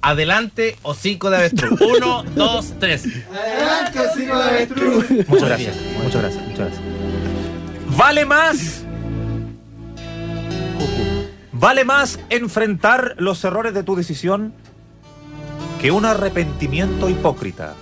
Adelante, hocico de avestruz. 1, 2, 3. Adelante, hocico de avestruz. Muchas gracias. ¿Vale más enfrentar los errores de tu decisión que un arrepentimiento hipócrita?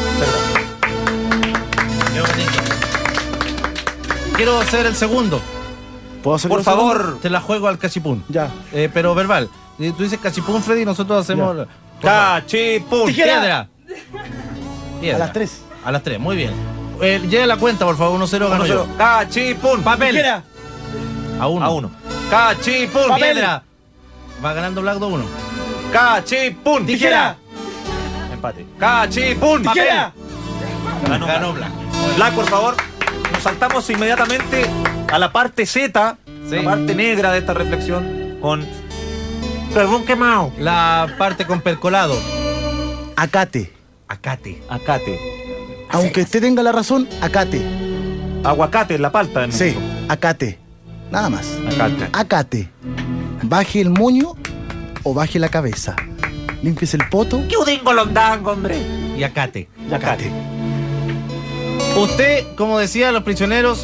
Quiero ser el segundo. ¿Puedo hacer Por favor. Te la juego al cachipún. Ya. Pero verbal. Tú dices cachipún, Freddy, y nosotros hacemos... Cachipún. Piedra. A las 3. A las 3, muy bien. Lleve la cuenta, por favor. 1-0 ganó yo. Cachipún. Papel. Tijera. A 1. Cachipún. Piedra. Va ganando Black 2-1. Cachipún. Tijera. Empate. Cachipún. Tijera. Ganó Black. Black, por favor. Nos saltamos inmediatamente a la parte Z, Sí. la parte negra de esta reflexión, con carbón quemado. La parte con percolado. Acate. Acate. Aunque usted tenga la razón, acate. Aguacate en la palta. En Sí, México. acate. Nada más. Acate. Acate. Baje el moño o baje la cabeza. Límpiese el poto. ¡Qué udingo londango, hombre! Y acate. Acate. Usted, como decían los prisioneros,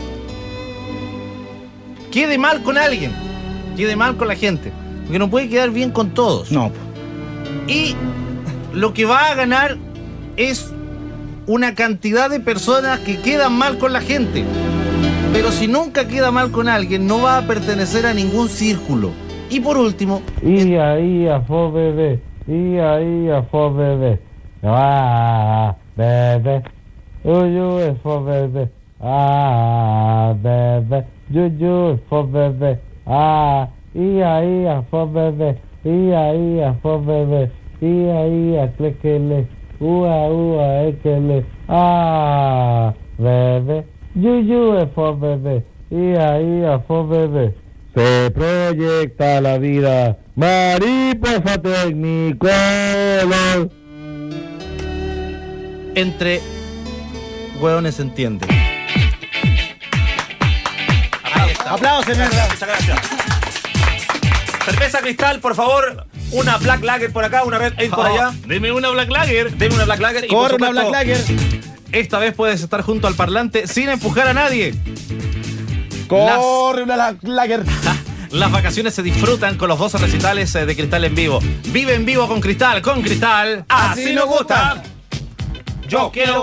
quede mal con alguien, quede mal con la gente, porque no puede quedar bien con todos. No. Y lo que va a ganar es una cantidad de personas que quedan mal con la gente. Pero si nunca queda mal con alguien, no va a pertenecer a ningún círculo. Y por último... Ia, fo bebé. Ia, fo bebé. Ah, bebé. Uyu, fo bebé. Ah, bebé. Yuyu, fo bebé. Ah, ia, fo bebé. Ia, fo bebé. Ia, clequele. Ua, ekele. Ah, bebé. Yuyu, fo bebé. Ia, fo bebé. Se proyecta la vida. Mariposa Technicolor. Entre hueones se entiende. Aplausos, Muchas gracias. Cerveza Cristal, por favor. Una Black Lager por acá, una Red Ale por allá. Deme una Black Lager. Deme una Black Lager. Y por Corre una supuesto, Black Lager. Esta vez puedes estar junto al parlante sin empujar a nadie. Corre una Black Lager. Las vacaciones se disfrutan con los 12 recitales de Cristal en vivo. Vive en vivo con Cristal. Con Cristal, así nos gusta. Yo quiero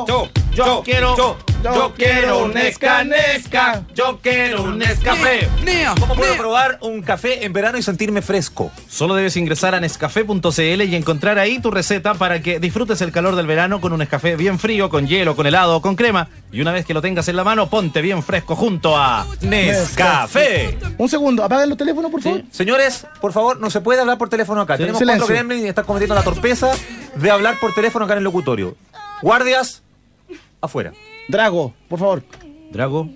un Nesca. Yo quiero un Nescafé. ¿Cómo puedo probar un café en verano y sentirme fresco? Solo debes ingresar a Nescafé.cl y encontrar ahí tu receta para que disfrutes el calor del verano con un Nescafé bien frío, con hielo, con helado o con crema. Y una vez que lo tengas en la mano, ponte bien fresco junto a Nescafé. Un segundo, apaguen los teléfonos, por favor. Señores, por favor, no se puede hablar por teléfono acá. Sí. Tenemos Silencio. 4 gremlins y están cometiendo la torpeza de hablar por teléfono acá en el locutorio. Guardias, afuera. Drago, por favor. Drago.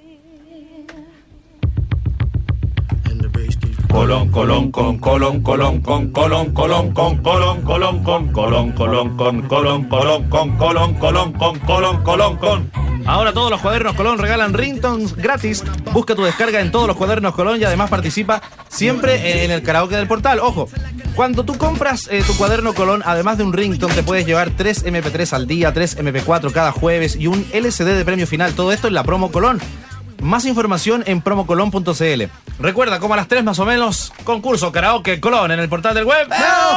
Colón, colón, con colón, colón, con colón, colón, con colón, colón, con colón, colón, con colón, colón, con colón, colón, con colón, colón, con. Ahora todos los cuadernos Colón regalan ringtones gratis. Busca tu descarga en todos los cuadernos Colón y además participa siempre en el karaoke del portal. Ojo, cuando tú compras tu cuaderno Colón, además de un ringtone, te puedes llevar 3 MP3 al día, 3 MP4 cada jueves y un LCD de premio final. Todo esto en la promo Colón. Más información en promocolón.cl. Recuerda, como a las 3 más o menos, concurso karaoke Colón en el portal del web.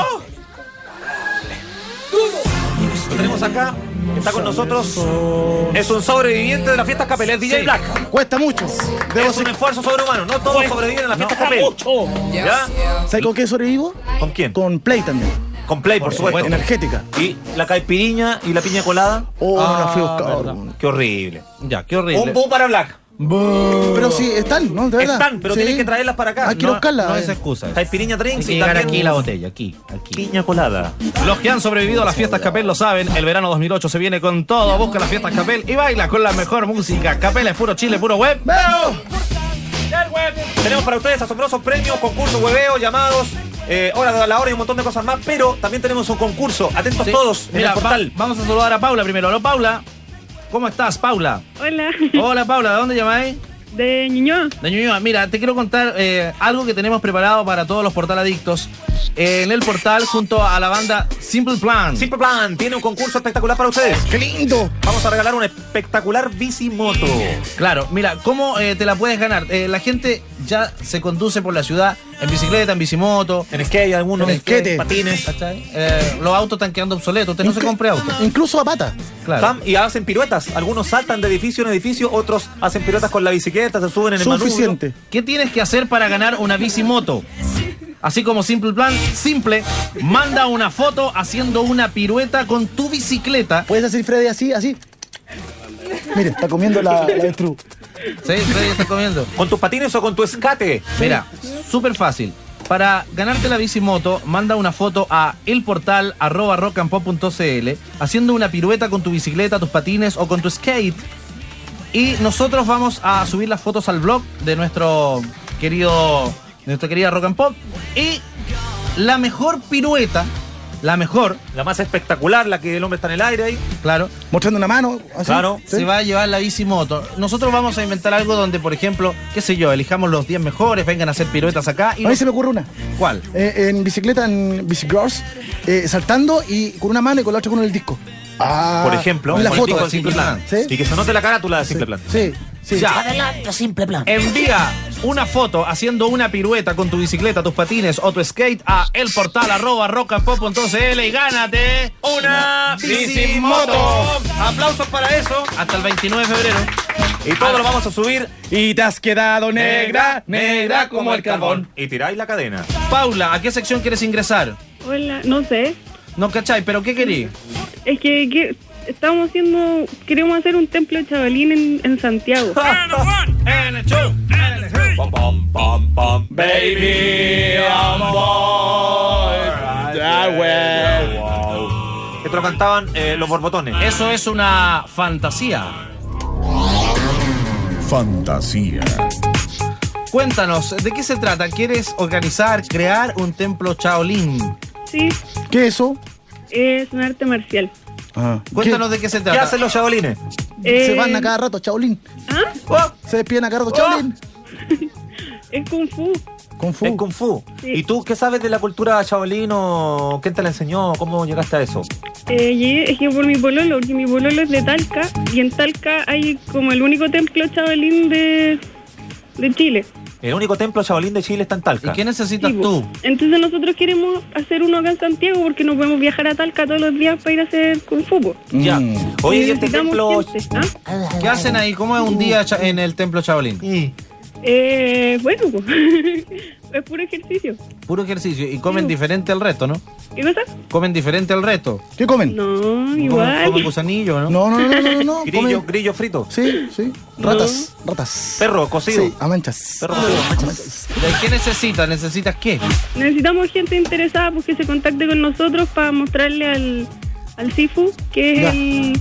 Lo tenemos acá, está con nosotros. Es un sobreviviente de las fiestas Capel, es DJ Sí. Black. Cuesta mucho. Debo Es un esfuerzo sobrehumano, no todos sobreviven en las fiestas Capel. ¿Ya? ¿Sabes con qué sobrevivo? ¿Con quién? Con Play también. Con Play, por supuesto. Energética. Y la caipiriña y la piña colada. Oh, no la fui a buscar. verdad. Qué horrible. Ya, qué horrible. Un boom para Black. Pero sí, están, ¿no? De verdad. Están, pero Sí. tienen que traerlas para acá. Hay que buscarla. No es excusa. Caipiriña Hay drinks que y llegar también aquí la botella, aquí. piña colada. Los que han sobrevivido a las fiestas Capel lo saben. El verano 2008 se viene con todo. Busca las fiestas Capel y baila con la mejor música. Capel es puro Chile, puro web. ¡Veo! Tenemos para ustedes asombrosos premios, concursos, hueveo, llamados, hora de la hora y un montón de cosas más. Pero también tenemos un concurso. Atentos Sí. todos en Mira, el portal. vamos a saludar a Paula primero. Hola, Paula. ¿Cómo estás, Paula? Hola, Hola, Paula. ¿De dónde llamáis? De Ñuñoa. De Ñuñoa, mira, te quiero contar algo que tenemos preparado para todos los portal adictos. En el portal, junto a la banda Simple Plan. Simple Plan tiene un concurso espectacular para ustedes. ¡Qué lindo! Vamos a regalar una espectacular bicimoto. Claro, mira, ¿cómo te la puedes ganar? La gente ya se conduce por la ciudad en bicicleta, en bicimoto, En skate, algunos En skate. patines. ¿cachai? Los autos están quedando obsoletos. Usted no se compre auto. Incluso a pata. Claro. Y hacen piruetas. Algunos saltan de edificio en edificio, otros hacen piruetas con la bicicleta, se suben en el manubrio. Suficiente. ¿Qué tienes que hacer para ganar una bicimoto? Así como Simple Plan, simple, manda una foto haciendo una pirueta con tu bicicleta. ¿Puedes hacer, Freddy, así, así? Mire, está comiendo la avestruz. Sí, Freddy está comiendo. ¿Con tus patines o con tu escate? Mira, súper fácil. Para ganarte la bicimoto, manda una foto a elportal@rockandpop.cl haciendo una pirueta con tu bicicleta, tus patines o con tu skate. Y nosotros vamos a subir las fotos al blog de nuestra querida Rock and Pop. Y la mejor pirueta, la más espectacular, la que el hombre está en el aire ahí. claro, Mostrando una mano, así. Claro. ¿sí? se va a llevar la bicimoto. Nosotros vamos a inventar algo donde, por ejemplo, qué sé yo, elijamos los 10 mejores, vengan a hacer piruetas acá. Y A mí se me ocurre una. ¿Cuál? En bicicleta, en Bicicross, saltando y con una mano y con la otra con el disco. Por ejemplo, en la con el foto. disco de Simple Plan. ¿Sí? Y que se note la carátula de Simple Plan. Sí, sí. Ya. Adelante, Simple Plan. Envía una foto haciendo una pirueta con tu bicicleta, tus patines o tu skate a elportal@rockandpop.cl y gánate ¡Una bicimoto! Aplausos para eso. hasta el 29 de febrero. Y todo lo vamos a subir. Y te has quedado negra como el carbón. Y tiráis la cadena. Paula, ¿a qué sección quieres ingresar? Hola, no sé. No, ¿cachai? ¿Pero qué querís? Es que queremos hacer un templo chavalín en Santiago. En el show. Pom, pom, pom, pom. Baby, I'm Esto lo cantaban los borbotones. Eso es una fantasía. Fantasía. Cuéntanos, ¿de qué se trata? ¿Quieres organizar, crear un templo Shaolin? Sí, ¿Qué es eso? es un arte marcial. Cuéntanos de qué se ¿Qué trata. hacen los chabolines? Se van a cada rato, Shaolin. ¿Ah? Se despiden a cada rato, Shaolin. Es Kung Fu. Kung Fu. Es Kung Fu. Sí. ¿Y tú qué sabes de la cultura shaolin o quién te la enseñó? ¿Cómo llegaste a eso? Llegué, es que por mi pololo, porque mi pololo es de Talca, y en Talca hay como el único templo chavalín de Chile. El único templo shaolin de Chile está en Talca. ¿Y qué necesitas Sí, tú? Entonces nosotros queremos hacer uno acá en Santiago porque no podemos viajar a Talca todos los días para ir a hacer Kung Fu. Po. Ya. Oye, ¿y este Necesitamos templo? gente, ¿ah? ¿Qué hacen ahí? ¿Cómo es un día en el templo Shaolin? Bueno, pues, es puro ejercicio. Puro ejercicio. Y comen diferente al resto, ¿no? ¿Qué cosa? Comen diferente al resto. ¿Qué comen? No, igual. Comen gusanillo, ¿no? No. Grillo, comen- grillo frito. Sí. Ratas. Perro cocido. Sí, a manchas. Perro cocido. ¿De qué necesitas? ¿Necesitas qué? Necesitamos gente interesada pues, que se contacte con nosotros para mostrarle al Sifu, que Ya. es el...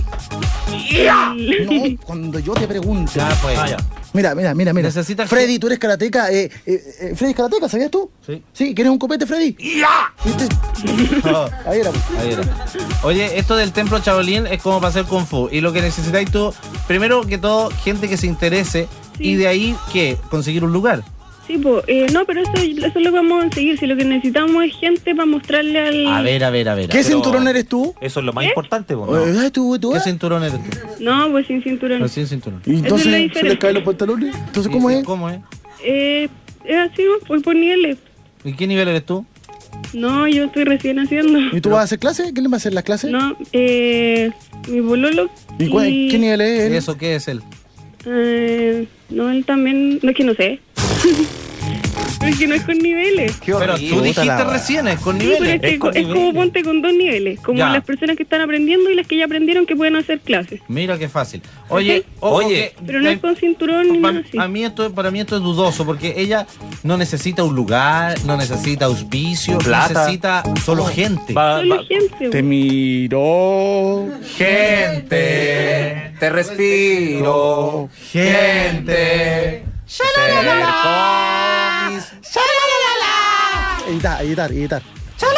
No, cuando yo te pregunte. Ya, pues. Ah, ya. Mira. Necesitas Freddy, que- tú eres karateca. Freddy es karateca, ¿sabías tú? Sí. Sí, ¿quieres un copete, Freddy? ¡Ya! ¿Viste? Oh, Ahí era. Pues. ahí era. Oye, esto del templo Shaolin es como para hacer Kung Fu. Y lo que necesitáis tú, primero que todo, gente que se interese. Sí. Y de ahí, ¿qué? Conseguir un lugar. Sí, pues, no, pero eso es lo que vamos a conseguir. Si lo que necesitamos es gente para mostrarle al... A ver. ¿Qué cinturón eres tú? Eso es lo más importante, po, ¿no? ¿Tú ¿Qué eh? cinturón eres tú? No, pues sin cinturón. No, sin cinturón. Y Esa es la entonces se diferencia. le caen los pantalones. Entonces, ¿cómo es? ¿Cómo es? Es así, ¿no? Pues por niveles. ¿Y qué nivel eres tú? No, yo estoy recién haciendo. ¿Y tú vas a hacer clase? ¿Quién le va a hacer las clases? No, mi bololo. ¿Y qué nivel es él? ¿Y eso qué es él? No, él también. No es que no sé. Es que no es con niveles. Qué Pero horrible. tú dijiste la- recién, es con Sí, pero niveles. es, que Es con es como niveles. ponte con 2 niveles. Como Ya. las personas que están aprendiendo y las que ya aprendieron que pueden hacer clases. Mira qué fácil. Oye, Ok. ojo Oye, que- Pero no es con cinturón ni nada así. para mí esto es dudoso porque ella no necesita un lugar, no necesita auspicio, Plata. necesita solo gente. Solo gente. Te miro. Gente, te respiro. Gente. Editar.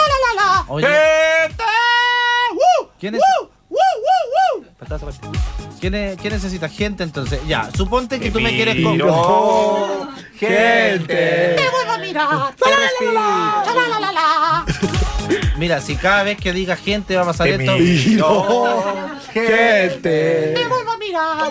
Oye, ¿quién es? Faltaba esa parte. ¿Qué necesitas? Gente, entonces. Ya, suponte que tú me quieres Miro, comprar. gente. Te vuelvo a mirar. Mira, si cada vez que diga gente va a pasar Te esto. miro, gente. Te vuelvo a mirar.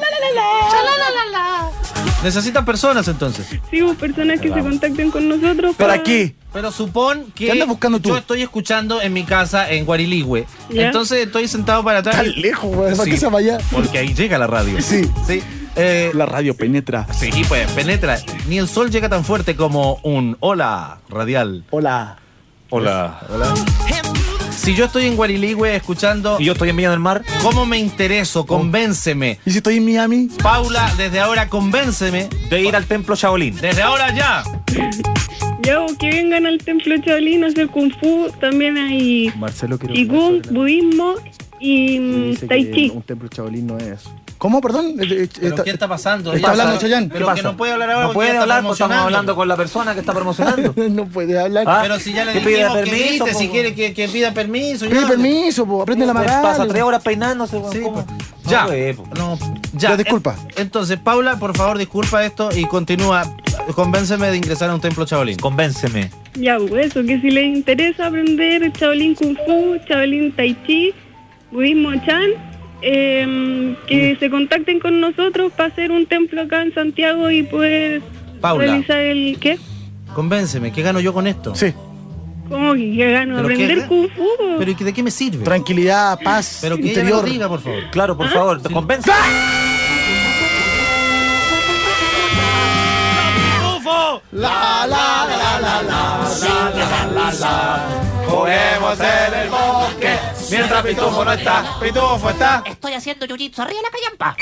Necesitan personas entonces. Sí, hubo personas que se contacten con nosotros. ¿Para qué? Pero supón que ¿Qué andas buscando tú? yo estoy escuchando en mi casa en Guariligüe. ¿Ya? Entonces estoy sentado para atrás. Tan lejos, güey. ¿Para Sí. qué se vaya? Porque ahí llega la radio. Sí. Sí. La radio penetra. Sí, pues penetra. Ni el sol llega tan fuerte como un hola radial. Hola. Hola. Si yo estoy en Guariligüe escuchando, Y yo estoy en Villa del Mar. ¿cómo me intereso? Convénceme. ¿Y si estoy en Miami? Paula, desde ahora convénceme. De ir al templo Shaolin. Desde ahora ya. Ya, o que vengan al templo Shaolin a hacer Kung Fu. También hay Marcelo, quiero Qigong, budismo y Tai Chi. un templo chabolín no es. ¿Cómo? Perdón. ¿Pero qué está pasando? está Ya, hablando Chayanne. Pero ¿Qué que pasa? no puede hablar ahora No porque puede ya está hablar porque estamos promocionando. hablando con la persona que está promocionando. No puede hablar. Ah, Pero si ya le que pida dijimos que permiso, grite, po. si quiere que pida permiso. Pide ya. permiso, po. Aprende la Pasa marada. 3 horas peinándose, weón. Sí, ¿Cómo? pues. Ya. No, güey, po. No, ya. Ya, disculpa. Entonces, Paula, por favor, disculpa esto y continúa. Convénceme de ingresar a un templo Shaolin. Convénceme. Ya, pues eso, que si les interesa aprender Shaolin Kung Fu, Shaolin Tai Chi, budismo Chan, que se contacten con nosotros para hacer un templo acá en Santiago y poder Paula. realizar el... ¿Qué? Convénceme, ¿qué gano yo con esto? Sí. ¿Cómo que gano? ¿Pero ¿Aprender qué? Kung Fu? po? ¿Pero ¿y de qué me sirve? Tranquilidad, paz, Pero que ella me interior. lo diga, por favor. Claro, por favor, te convence. Juguemos en el bosque mientras Pitufo no está. Pitufo está. Estoy haciendo jiu-jitsu arriba de la callampa.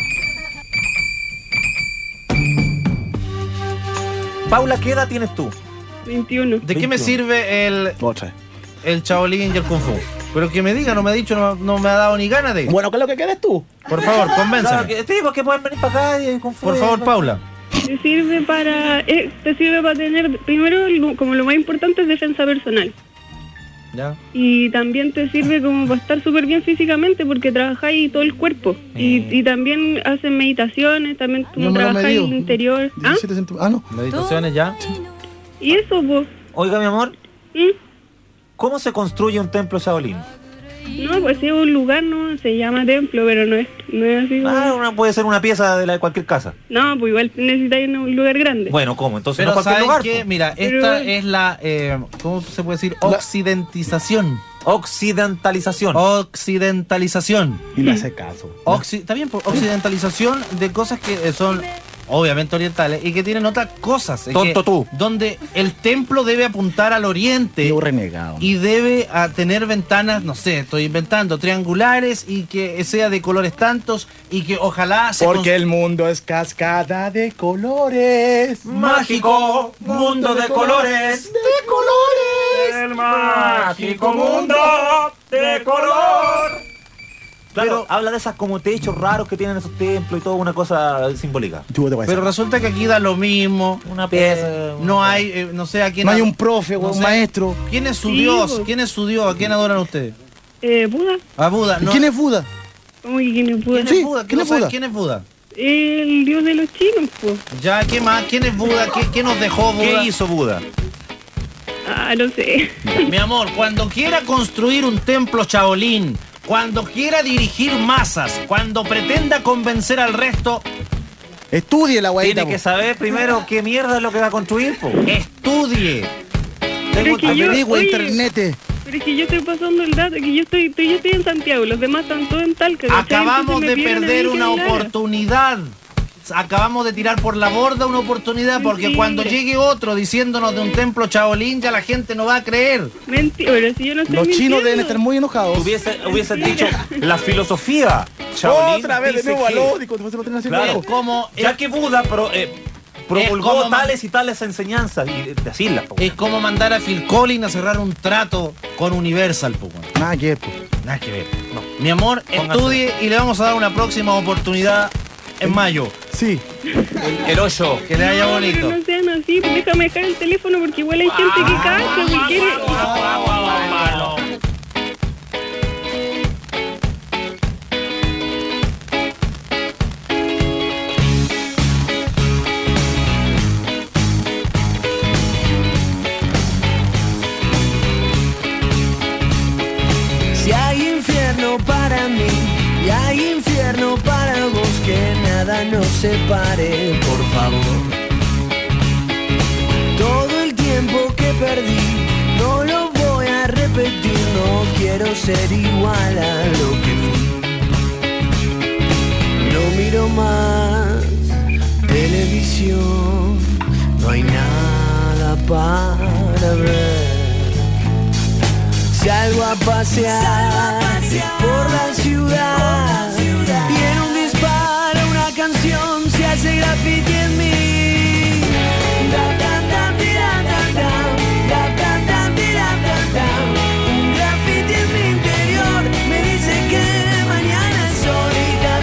Paula, ¿qué edad tienes tú? 21. ¿De qué me sirve Otra. el Shaolin y el Kung Fu? Pero que me diga, no me ha dicho, no me ha dado ni ganas de ir. Bueno, ¿qué es lo que quieres tú? Por favor, Claro, convénceme. que, sí, porque pueden venir para acá y Por favor, Paula. Te sirve para tener, primero, como lo más importante es defensa personal. Ya. Y también te sirve como para estar súper bien físicamente porque trabajáis todo el cuerpo. Y también hacen meditaciones, también tú No me lo trabajáis medí. el interior. ¿Ah? 17 centímetros. Ah, no. Meditaciones ya. Y eso, pues. Oiga, mi amor, ¿cómo se construye un templo Shaolin? No, pues es un lugar, no se llama templo, pero no es así. Puede ser una pieza de cualquier casa. No, pues igual necesitáis un lugar grande. Bueno, ¿cómo? Entonces Pero no cualquier ¿saben lugar. qué? po. Mira, Pero- esta es la, ¿cómo se puede decir? Occidentización. Occidentalización. Occidentalización. Y le hace caso. Está bien, por occidentalización de cosas que son obviamente orientales y que tienen otras cosas. Es Tonto que tú. Donde el templo debe apuntar al oriente Yo renegado. y debe tener ventanas, no sé, estoy inventando, triangulares y que sea de colores tantos y que ojalá se Porque el mundo es cascada de colores. Mágico mundo de colores. De colores. El mágico mundo de color. Claro, habla de esas como techos raros que tienen esos templos y toda una cosa simbólica. Tú te vas a Pero resulta que aquí da lo mismo. Una pieza. No hay, no sé a quién. No hay un profe o no un sé. maestro. ¿Quién es su Sí, Dios? pues. ¿Quién es su Dios? ¿A quién adoran ustedes? Buda. A Buda. ¿Y No. quién es Buda? ¿Cómo que quién es Buda? ¿Quién Sí, es Buda? ¿quién No es sabes Buda? ¿Quién es Buda? El dios de los chinos, pues. Ya, ¿qué más? ¿Quién es Buda? ¿Qué nos dejó Buda? ¿Qué hizo Buda? Ah, no sé. Mi amor, cuando quiera construir un templo Shaolin, cuando quiera dirigir masas, cuando pretenda convencer al resto, Estudie la guayita. Tiene que saber primero qué mierda es lo que va a construir, po. estudie. Pero es que yo, Averigua oye, internet. pero es que yo estoy pasando el dato, que yo estoy en Santiago, los demás están todos en Talca. ¿cachai? Acabamos Entonces de me pidieron a perder mí que una hablara. oportunidad. Acabamos de tirar por la borda una oportunidad porque Sí. cuando llegue otro diciéndonos de un templo Shaolin ya la gente no va a creer. Mentira, pero si yo no estoy Los chinos mintiendo. deben estar muy enojados. Hubiesen dicho la filosofía Shaolin. Otra vez de dice nuevo que- al lógico. Te vas a tener así Claro. Es como, Ya que Buda promulgó como man- tales y tales enseñanzas y decirlas, po. es como mandar a Phil Collins a cerrar un trato con Universal, po, weón. Nada que ver, po. Nada que ver. No. Mi amor, Pónganse. estudie y le vamos a dar una próxima oportunidad en mayo. Sí. El hoyo. Que le vaya No, bonito. pero no sean así, pues déjame dejar el teléfono porque igual hay gente que cacha, que quiere... cielo para mí y hay infierno para vos, que nada nos separe, por favor. Todo el tiempo que perdí no lo voy a repetir, no quiero ser igual a lo que fui. No miro más televisión, no hay nada para ver. Salgo a pasear por la ciudad y en un disparo una canción se hace graffiti en mí. Un graffiti en mi interior me dice que mañana es hoy.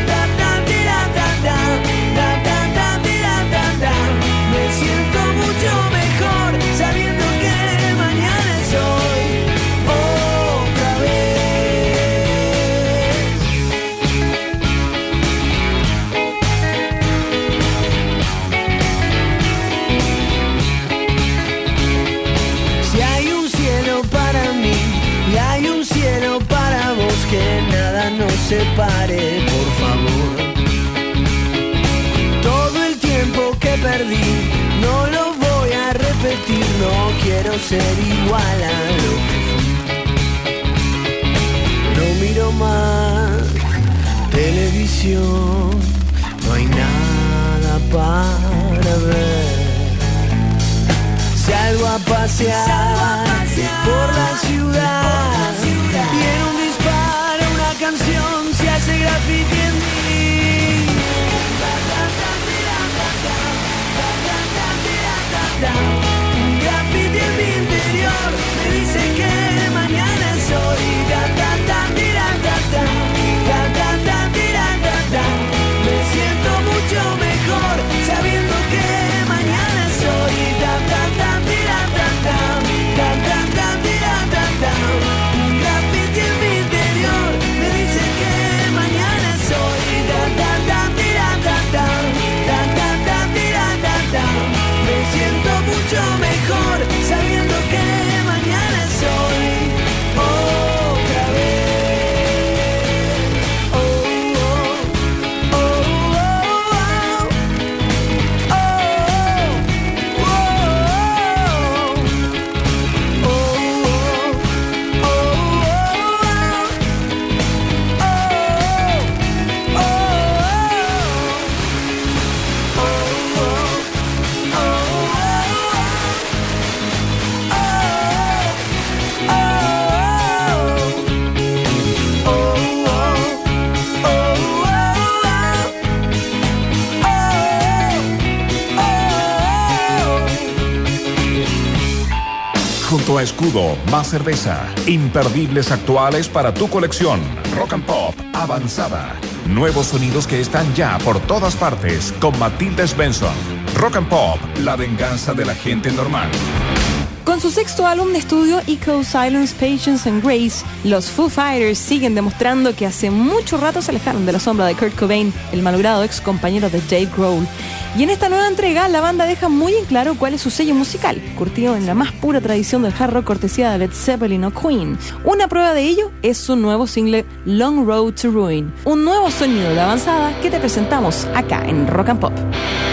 Me siento mucho mejor sabiendo que mañana es hoy. Otra vez. Si hay un cielo para mí y hay un cielo para vos, que nada nos separe, por favor. Todo el tiempo que perdí no lo voy a repetir, no quiero ser igual a lo que fui. No miro más televisión, no hay nada para ver. Salgo a pasear por la ciudad y en un disparo una canción se hace graffiti en mí. Un graffiti en mi interior me dice que mañana es hoy. Me siento mucho mejor sabiendo que mañana es hoy. Un graffiti en mi interior me dice que mañana es hoy. Me siento mucho mejor sabiendo que mañana es hoy. Otra vez. Oh, oh, oh, oh, oh, oh, Junto a Escudo, más cerveza. Imperdibles actuales para tu colección. Rock and Pop avanzada. Nuevos sonidos que están ya por todas partes con Matilda Svensson. Rock and Pop, la venganza de la gente normal. Con su sexto álbum de estudio, Echo, Silence, Patience and Grace, los Foo Fighters siguen demostrando que hace mucho rato se alejaron de la sombra de Kurt Cobain, el malogrado ex compañero de Dave Grohl. Y en esta nueva entrega, la banda deja muy en claro cuál es su sello musical, curtido en la más pura tradición del hard rock cortesía de Led Zeppelin o Queen. Una prueba de ello es su nuevo single Long Road to Ruin, un nuevo sonido de avanzada que te presentamos acá en Rock and Pop.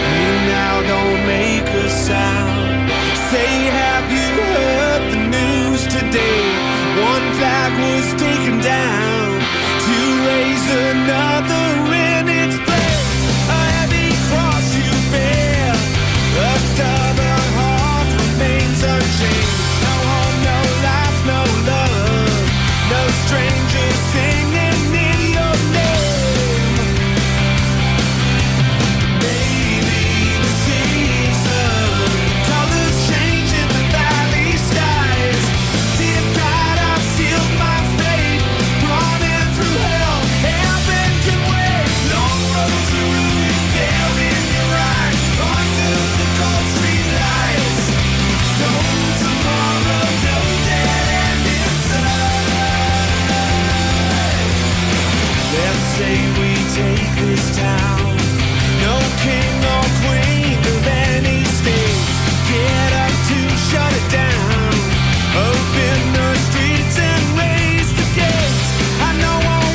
Say, have you heard the news today? One flag was taken down to raise another in its place. A heavy cross you bear, a stubborn heart remains unchanged. No home, no life, no love, no strangers singing in your name. Maybe the season colors change in the valley skies. See if God, I've sealed my fate, running through hell, heaven can wait. Long road to ruin, there in your eyes, under the cold street lights. No tomorrow, no dead end inside. Let's say we take this town, no king or queen of any state. Get up to shut it down, open the streets and raise the gates. I know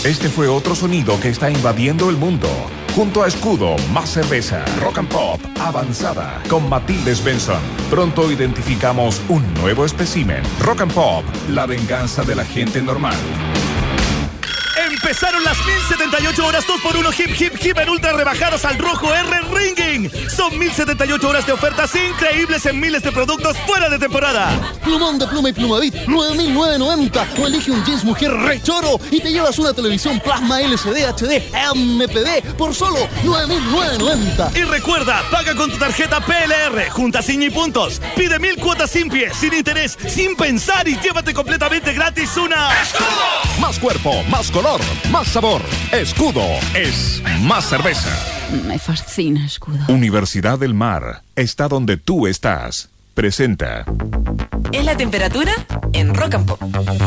Este fue otro sonido que está invadiendo el mundo. Junto a Escudo, más cerveza, Rock and Pop, avanzada, con Matilde Svensson. Pronto identificamos un nuevo espécimen. Rock and Pop, la venganza de la gente normal. Empezaron las 1078 horas 2x1 hip en ultra rebajadas al rojo R Ringing. Son 1078 horas de ofertas increíbles en miles de productos fuera de temporada. Plumón de pluma y plumavit, 9.990. O elige un jeans mujer rechoro y te llevas una televisión plasma LCD HD MPD por solo 9.990. Y recuerda, paga con tu tarjeta PLR, junta Ciña y puntos. Pide 1000 cuotas sin pie, sin interés, sin pensar y llévate completamente gratis una... ¡Escudo! Más cuerpo, más color, más sabor. Escudo es más cerveza. Me fascina Escudo. Universidad del Mar está donde tú estás. Presenta. ¿Es la temperatura? En Rock and Pop.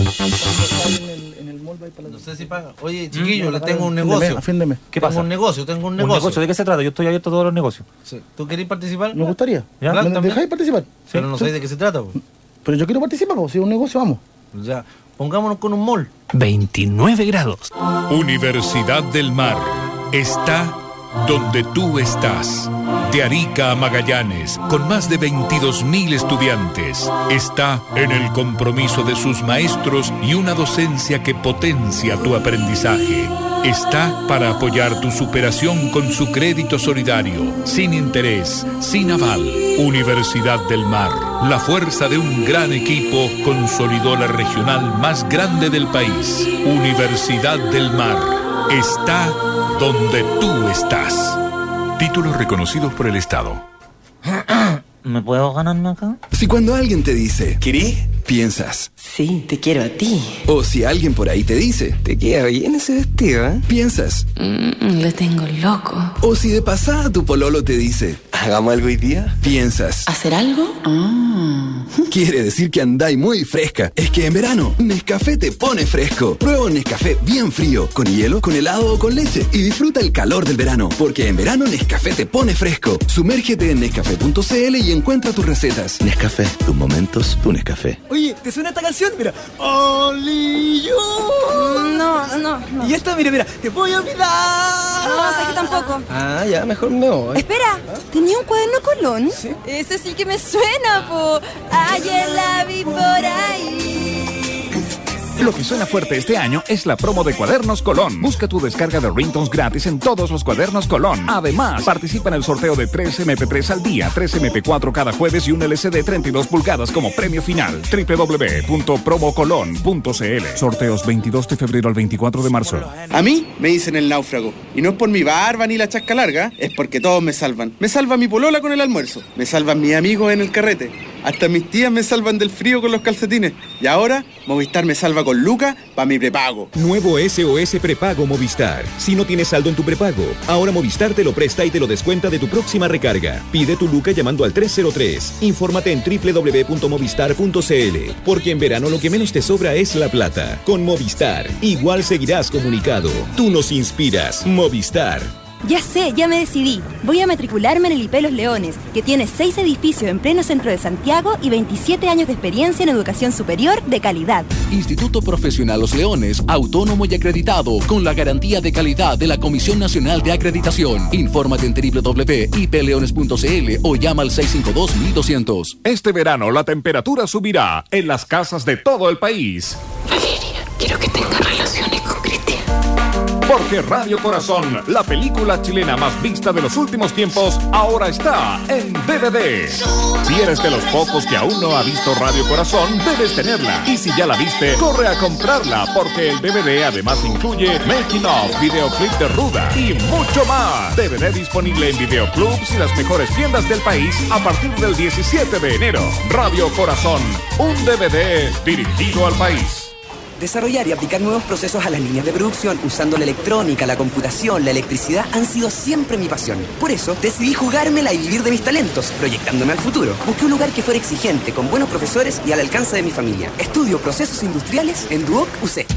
No sé si paga. Oye, chiquillo, le tengo un negocio. Afiéndeme. ¿Qué pasa? Tengo un negocio. ¿De qué se trata? Yo estoy abierto a todos los negocios. Sí. ¿Tú querés participar? Me gustaría. ¿Ya? ¿Me dejáis participar? Pero no sabéis de qué se trata, po. Pero yo quiero participar, pues, si es un negocio, vamos. Ya, pongámonos con un mall. 29 grados. Universidad del Mar está donde tú estás. De Arica a Magallanes, con más de 22.000 estudiantes, está en el compromiso de sus maestros y una docencia que potencia tu aprendizaje. Está para apoyar tu superación con su crédito solidario, sin interés, sin aval. Universidad del Mar, la fuerza de un gran equipo, consolidó la regional más grande del país. Universidad del Mar está donde tú estás. Títulos reconocidos por el Estado. ¿Me puedo ganarme acá? Si cuando alguien te dice, ¿querés? Piensas, Sí, te quiero a ti. o si alguien por ahí te dice, Te queda bien ese vestido, ¿eh? piensas, Lo tengo loco. o si de pasada tu pololo te dice, ¿Hagamos algo hoy día? piensas, ¿Hacer algo? quiere decir que andáis muy fresca. Es que en verano, Nescafé te pone fresco. Prueba un Nescafé bien frío, con hielo, con helado o con leche, y disfruta el calor del verano, porque en verano Nescafé te pone fresco. Sumérgete en Nescafé.cl y encuentra tus recetas. Nescafé, tus momentos, tu Nescafé. Oye, ¿te suena esta canción? Mira. Only you. No. Y esta, mira, te voy a olvidar. No, sé que tampoco. Ah, ya, mejor me voy. Espera, ¿tenía un cuaderno Colón? Sí. Ese sí que me suena, po. Ayer la vi por ahí. Lo que suena fuerte este año es la promo de Cuadernos Colón. Busca tu descarga de ringtones gratis en todos los Cuadernos Colón. Además, participa en el sorteo de 3 MP3 al día, 3 MP4 cada jueves y un LCD 32 pulgadas como premio final. www.promocolon.cl. Sorteos 22 de febrero al 24 de marzo. A mí me dicen el náufrago. Y no es por mi barba ni la chasca larga, es porque todos me salvan. Me salva mi polola con el almuerzo. Me salvan mis amigos en el carrete. Hasta mis tías me salvan del frío con los calcetines. Y ahora, Movistar me salva con Luca para mi prepago. Nuevo SOS Prepago Movistar. Si no tienes saldo en tu prepago, ahora Movistar te lo presta y te lo descuenta de tu próxima recarga. Pide tu Luca llamando al 303. Infórmate en www.movistar.cl. Porque en verano lo que menos te sobra es la plata. Con Movistar, igual seguirás comunicado. Tú nos inspiras. Movistar. Ya sé, ya me decidí. Voy a matricularme en el IP Los Leones, que tiene 6 edificios en pleno centro de Santiago y 27 años de experiencia en educación superior de calidad. Instituto Profesional Los Leones, autónomo y acreditado, con la garantía de calidad de la Comisión Nacional de Acreditación. Infórmate en www.ipleones.cl o llama al 652-1200. Este verano la temperatura subirá en las casas de todo el país. Valeria, quiero que tenga relaciones con Cristian. Porque Radio Corazón, la película chilena más vista de los últimos tiempos, ahora está en DVD. Si eres de los pocos que aún no ha visto Radio Corazón, debes tenerla. Y si ya la viste, corre a comprarla, porque el DVD además incluye Making of, videoclip de Ruda y mucho más. DVD disponible en videoclubs y las mejores tiendas del país a partir del 17 de enero. Radio Corazón, un DVD dirigido al país. Desarrollar y aplicar nuevos procesos a las líneas de producción usando la electrónica, la computación, la electricidad han sido siempre mi pasión. Por eso decidí jugármela y vivir de mis talentos, proyectándome al futuro. Busqué un lugar que fuera exigente, con buenos profesores y al alcance de mi familia. Estudio procesos industriales en Duoc UC.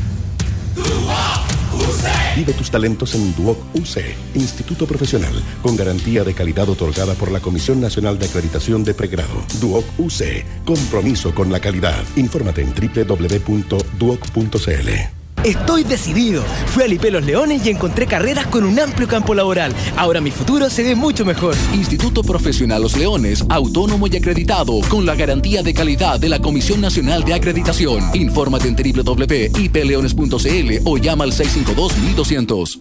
Vive tus talentos en Duoc UC, Instituto Profesional, con garantía de calidad otorgada por la Comisión Nacional de Acreditación de Pregrado. Duoc UC, compromiso con la calidad. Infórmate en www.duoc.cl. Estoy decidido. Fui al IP Los Leones y encontré carreras con un amplio campo laboral. Ahora mi futuro se ve mucho mejor. Instituto Profesional Los Leones, autónomo y acreditado, con la garantía de calidad de la Comisión Nacional de Acreditación. Infórmate en www.ipleones.cl o llama al 652-1200.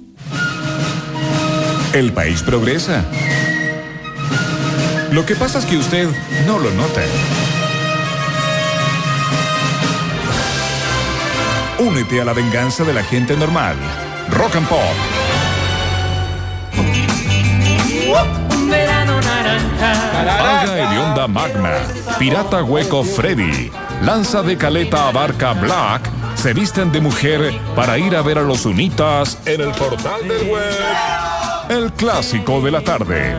El país progresa. Lo que pasa es que usted no lo nota. Únete a la venganza de la gente normal. Rock and Pop. Un verano naranja. Alga hedionda magma. Pirata hueco Freddy. Lanza de caleta abarca Black. Se visten de mujer para ir a ver a los unitas en el portal del web. El clásico de la tarde.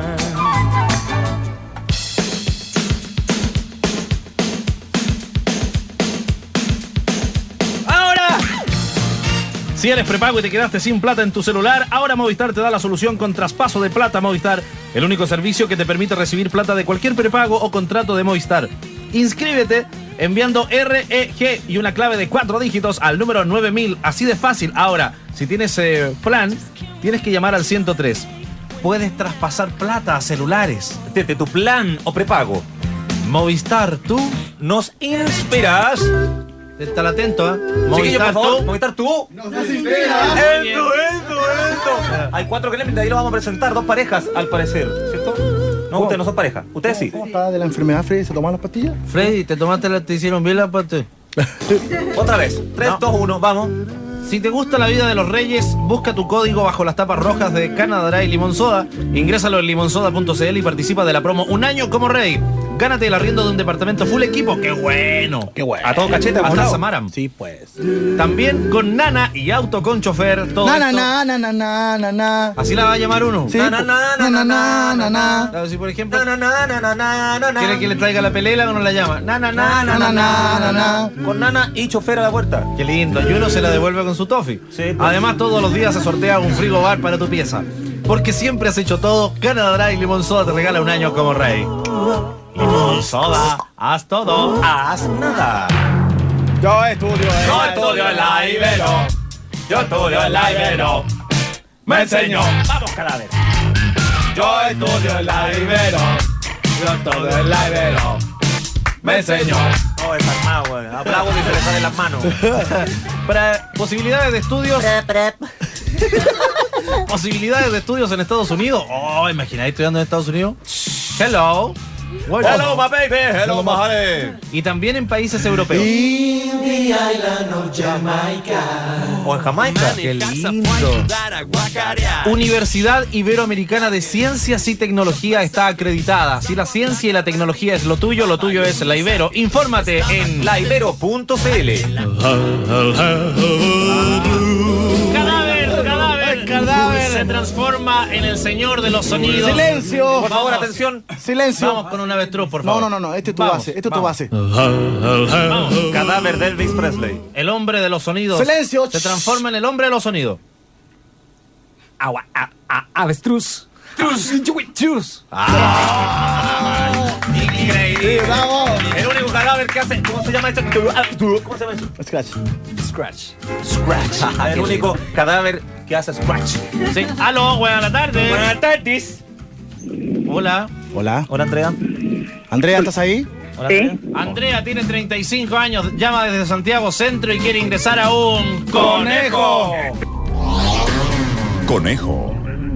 Si eres prepago y te quedaste sin plata en tu celular, ahora Movistar te da la solución con traspaso de plata. Movistar, el único servicio que te permite recibir plata de cualquier prepago o contrato de Movistar. Inscríbete enviando REG y una clave de 4 dígitos al número 9000. Así de fácil. Ahora, si tienes plan, tienes que llamar al 103. Puedes traspasar plata a celulares. Desde tu plan o prepago. Movistar, tú nos inspiras. Estar atento, Chiquillo, por favor, tú. Movistar, tú. Nos inspira. Eso. Hay 4 gremios, de ahí lo vamos a presentar. 2 parejas, al parecer, ¿cierto? No, ustedes no son pareja. Ustedes sí. ¿Cómo está de la enfermedad, Freddy? ¿Se tomaron las pastillas? Freddy, te hicieron bien las pastillas. Otra vez. 3, 2, 1, vamos. Si te gusta la vida de los reyes, busca tu código bajo las tapas rojas de Canada Dry Limón Soda. Ingrésalo en limonsoda.cl y participa de la promo Un año como rey. Gánate el arriendo de un departamento full equipo. ¡Qué bueno! ¡Qué bueno! A todo cachete, hasta Samaram. Sí, pues. También con Nana y auto con chofer. Todo esto. Así la va a llamar uno. Sí, Claro, si por ejemplo quiere que le traiga la pelela, uno la llama. Con Nana y chofer a la puerta. Qué lindo. Y uno se la devuelve con su toffee. Sí, pues. Además, todos los días se sortea un frigobar para tu pieza. Porque siempre has hecho todo. Canada Dry Limón Soda te regala un año como rey. Limón Soda, haz todo, haz nada. Yo estudio en la Ibero. Yo estudio en la Ibero. Me enseñó. Vamos, cadáver. Yo estudio en la Ibero. Yo estudio en la Ibero. Me enseñó. No, es armado, güey. Aplaudo que se le salen las manos. Para posibilidades de estudios. Posibilidades de estudios en Estados Unidos. Oh, imagináis estudiando en Estados Unidos. Hello. Hello, my baby. Hello, my honey. Y también en países europeos. O en Jamaica. Qué lindo. Universidad Iberoamericana de Ciencias y Tecnología está acreditada. Si la ciencia y la tecnología es lo tuyo es la Ibero. Infórmate en laibero.cl. Cadáver se transforma en el señor de los sonidos. ¡Silencio! Por favor, atención. ¡Silencio! Vamos con un avestruz, por favor. No. Este es tu base. Este es tu base. Vamos. Cadáver de Elvis Presley. El hombre de los sonidos. ¡Silencio! Se transforma en el hombre de los sonidos. Avestruz. Trus. Increíble. ¡Bravo! El único cadáver que hace. ¿Cómo se llama esto? ¿Cómo se llama eso? Scratch. El único cadáver que hace scratch. Sí. Aló, buenas tardes. Buenas tardes. Hola. Hola. Hola, Andrea. Andrea, ¿estás ahí? Hola, Sí. Andrea tiene 35 años, llama desde Santiago Centro y quiere ingresar a un conejo. Conejo.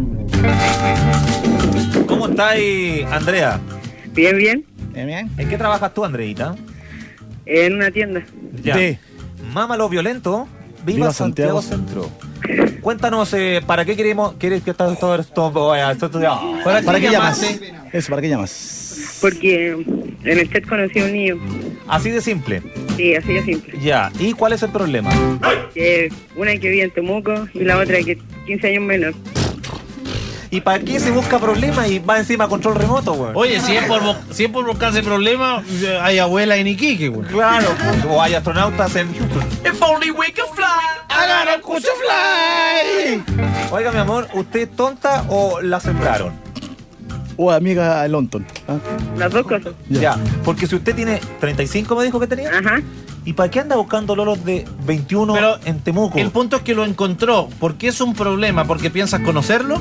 ¿Cómo estáis, Andrea? Bien, bien. Bien. ¿En qué trabajas tú, Andreita? En una tienda. Ya. De. Mámalo violento. Viva Viva Santiago Santiago Centro. Cuéntanos, ¿para qué quieres que estás todo esto? ¿Para qué llamas? Eso, ¿para qué llamas? Porque en el chat conocí a un niño. Así de simple. Sí, así de simple. Ya. ¿Y cuál es el problema? Que una que vive en Temuco y la otra que 15 años menor. ¿Y para qué se busca problema y va encima control remoto, güey? Oye, si es por buscarse problemas, hay abuela en Iquique, güey. Claro, o hay astronautas en... If only we can fly, I got a coach to fly. Oiga, mi amor, ¿usted es tonta o la sembraron? o amiga Longton? ¿Ah? Las dos cosas. Ya, porque si usted tiene 35, me dijo que tenía. Ajá. ¿Y para qué anda buscando lolos de 21 Pero en Temuco? El punto es que lo encontró. ¿Por qué es un problema? ¿Porque piensas conocerlo?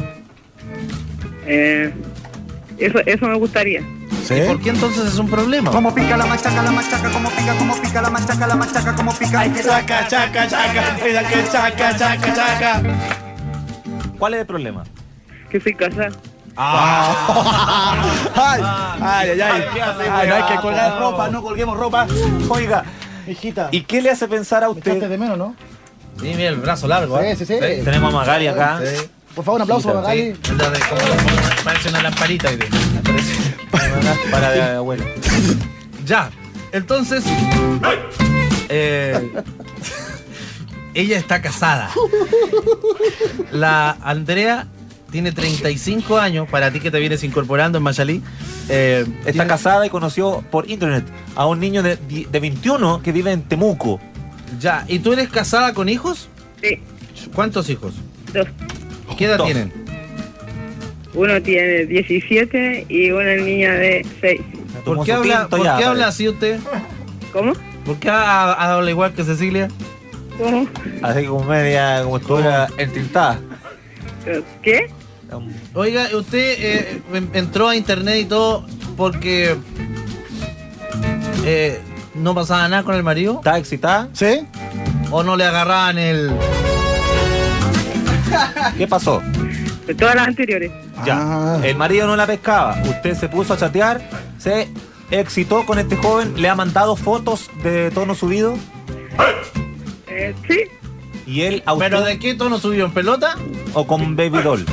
Eso me gustaría. ¿Sí? ¿Y por qué entonces es un problema? Como pica la machaca, como pica la machaca, como pica. Ay, que chaca, chaca, chaca, mira que chaca, chaca, chaca. ¿Cuál es el problema? Que soy casada. Ay, no hay que colgar ropa, no colguemos ropa. Oiga, hijita. ¿Y qué le hace pensar a Me echaste usted? de menos, ¿no? Sí, mira el brazo largo. Sí. Tenemos a Magali acá. Sí. Por favor, un aplauso para Magali. Parece una lamparita. Para de abuela. Ya, entonces... ella está casada. La Andrea tiene 35 años, para ti que te vienes incorporando en Machalí. Está casada y conoció por internet a un niño de 21 que vive en Temuco. Ya, ¿y tú eres casada con hijos? Sí. ¿Cuántos hijos? 2. ¿Qué edad tienen? Uno tiene 17 y una niña de 6. ¿Por qué habla así usted? ¿Cómo? ¿Por qué habla igual que Cecilia? ¿Cómo? Así como media, como estuviera entintada. ¿Qué? Oiga, usted entró a internet y todo porque no pasaba nada con el marido. ¿Está excitada? ¿Sí? ¿O no le agarraban el...? ¿Qué pasó? De todas las anteriores. Ya, el marido no la pescaba. Usted se puso a chatear, se excitó con este joven, le ha mandado fotos de tono subido. Sí. ¿Y él a usted? ¿Pero de qué tono subió? ¿En pelota? ¿O con baby doll?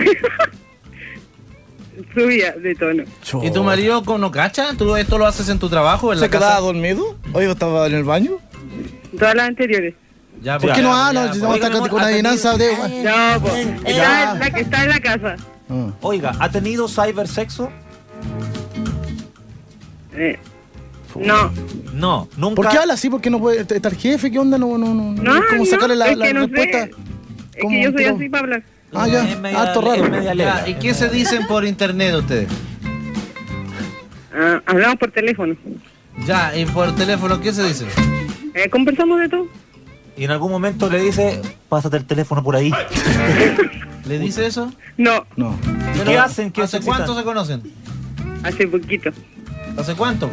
Subía de tono. ¿Y tu marido no cacha? ¿Tú esto lo haces en tu trabajo? En ¿Se la casa? quedaba dormido? Oye, ¿estaba en el baño? Todas las anteriores. Ya, ¿Por qué no vamos a estar con una adivinanza de... No, pues. Está en la casa. Oiga, ¿ha tenido cybersexo? No. No, nunca. ¿Por qué habla así? ¿Por qué no puede estar jefe? ¿Qué onda? No. ¿Cómo sacarle la es que no respuesta? sé. Es que yo soy así para hablar. Ah, ya. Harto raro. Ya, ¿y qué se dicen por internet ustedes? Hablamos por teléfono. Ya, ¿y por teléfono qué se dicen? Conversamos de todo. Y en algún momento le dice, pásate el teléfono por ahí. ¿Le dice eso? No. ¿Pero ¿Qué hacen? ¿Hace cuánto se conocen? Hace poquito. ¿Hace cuánto?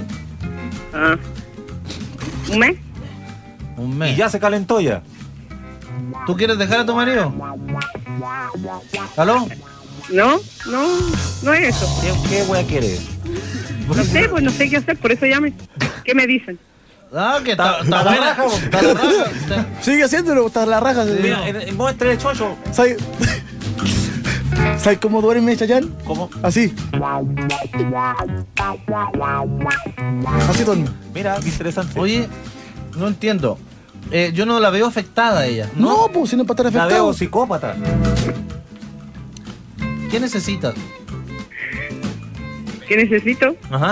¿Un mes? Un mes. ¿Y ya se calentó ya? ¿Tú quieres dejar a tu marido? ¿Aló? No es eso. ¿Qué wea quiere? No sé, pues no sé qué hacer, por eso llame. ¿Qué me dicen? Ah, que está la buena. raja, vos. Está la raja. Sigue haciéndolo, está la raja. Mira, muestre el chocho. ¿Sabes cómo duerme Chayanne? ¿Cómo? Así. Así duerme. Mira, qué interesante. Oye, no entiendo. Yo no la veo afectada a ella. No, pues si no es para estar La afectado. veo psicópata. ¿Qué necesitas? ¿Qué necesito? Ajá.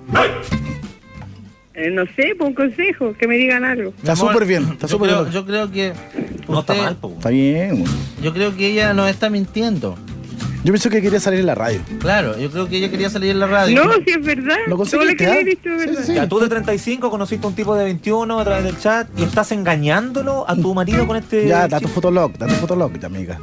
No sé, pues un consejo, que me digan algo. Está súper bien, está súper bien. Yo creo que No está usted- mal, po. Está bien. Yo creo que ella nos está mintiendo. Yo pensé que quería salir en la radio. Claro, yo creo que ella quería salir en la radio. No, si es verdad. ¿Lo Todo lo conseguiste? que le he dicho es verdad. Ya tú de 35 conociste a un tipo de 21 a través del chat y estás engañándolo a tu marido con este... Ya, da tu fotolog, ya, amiga.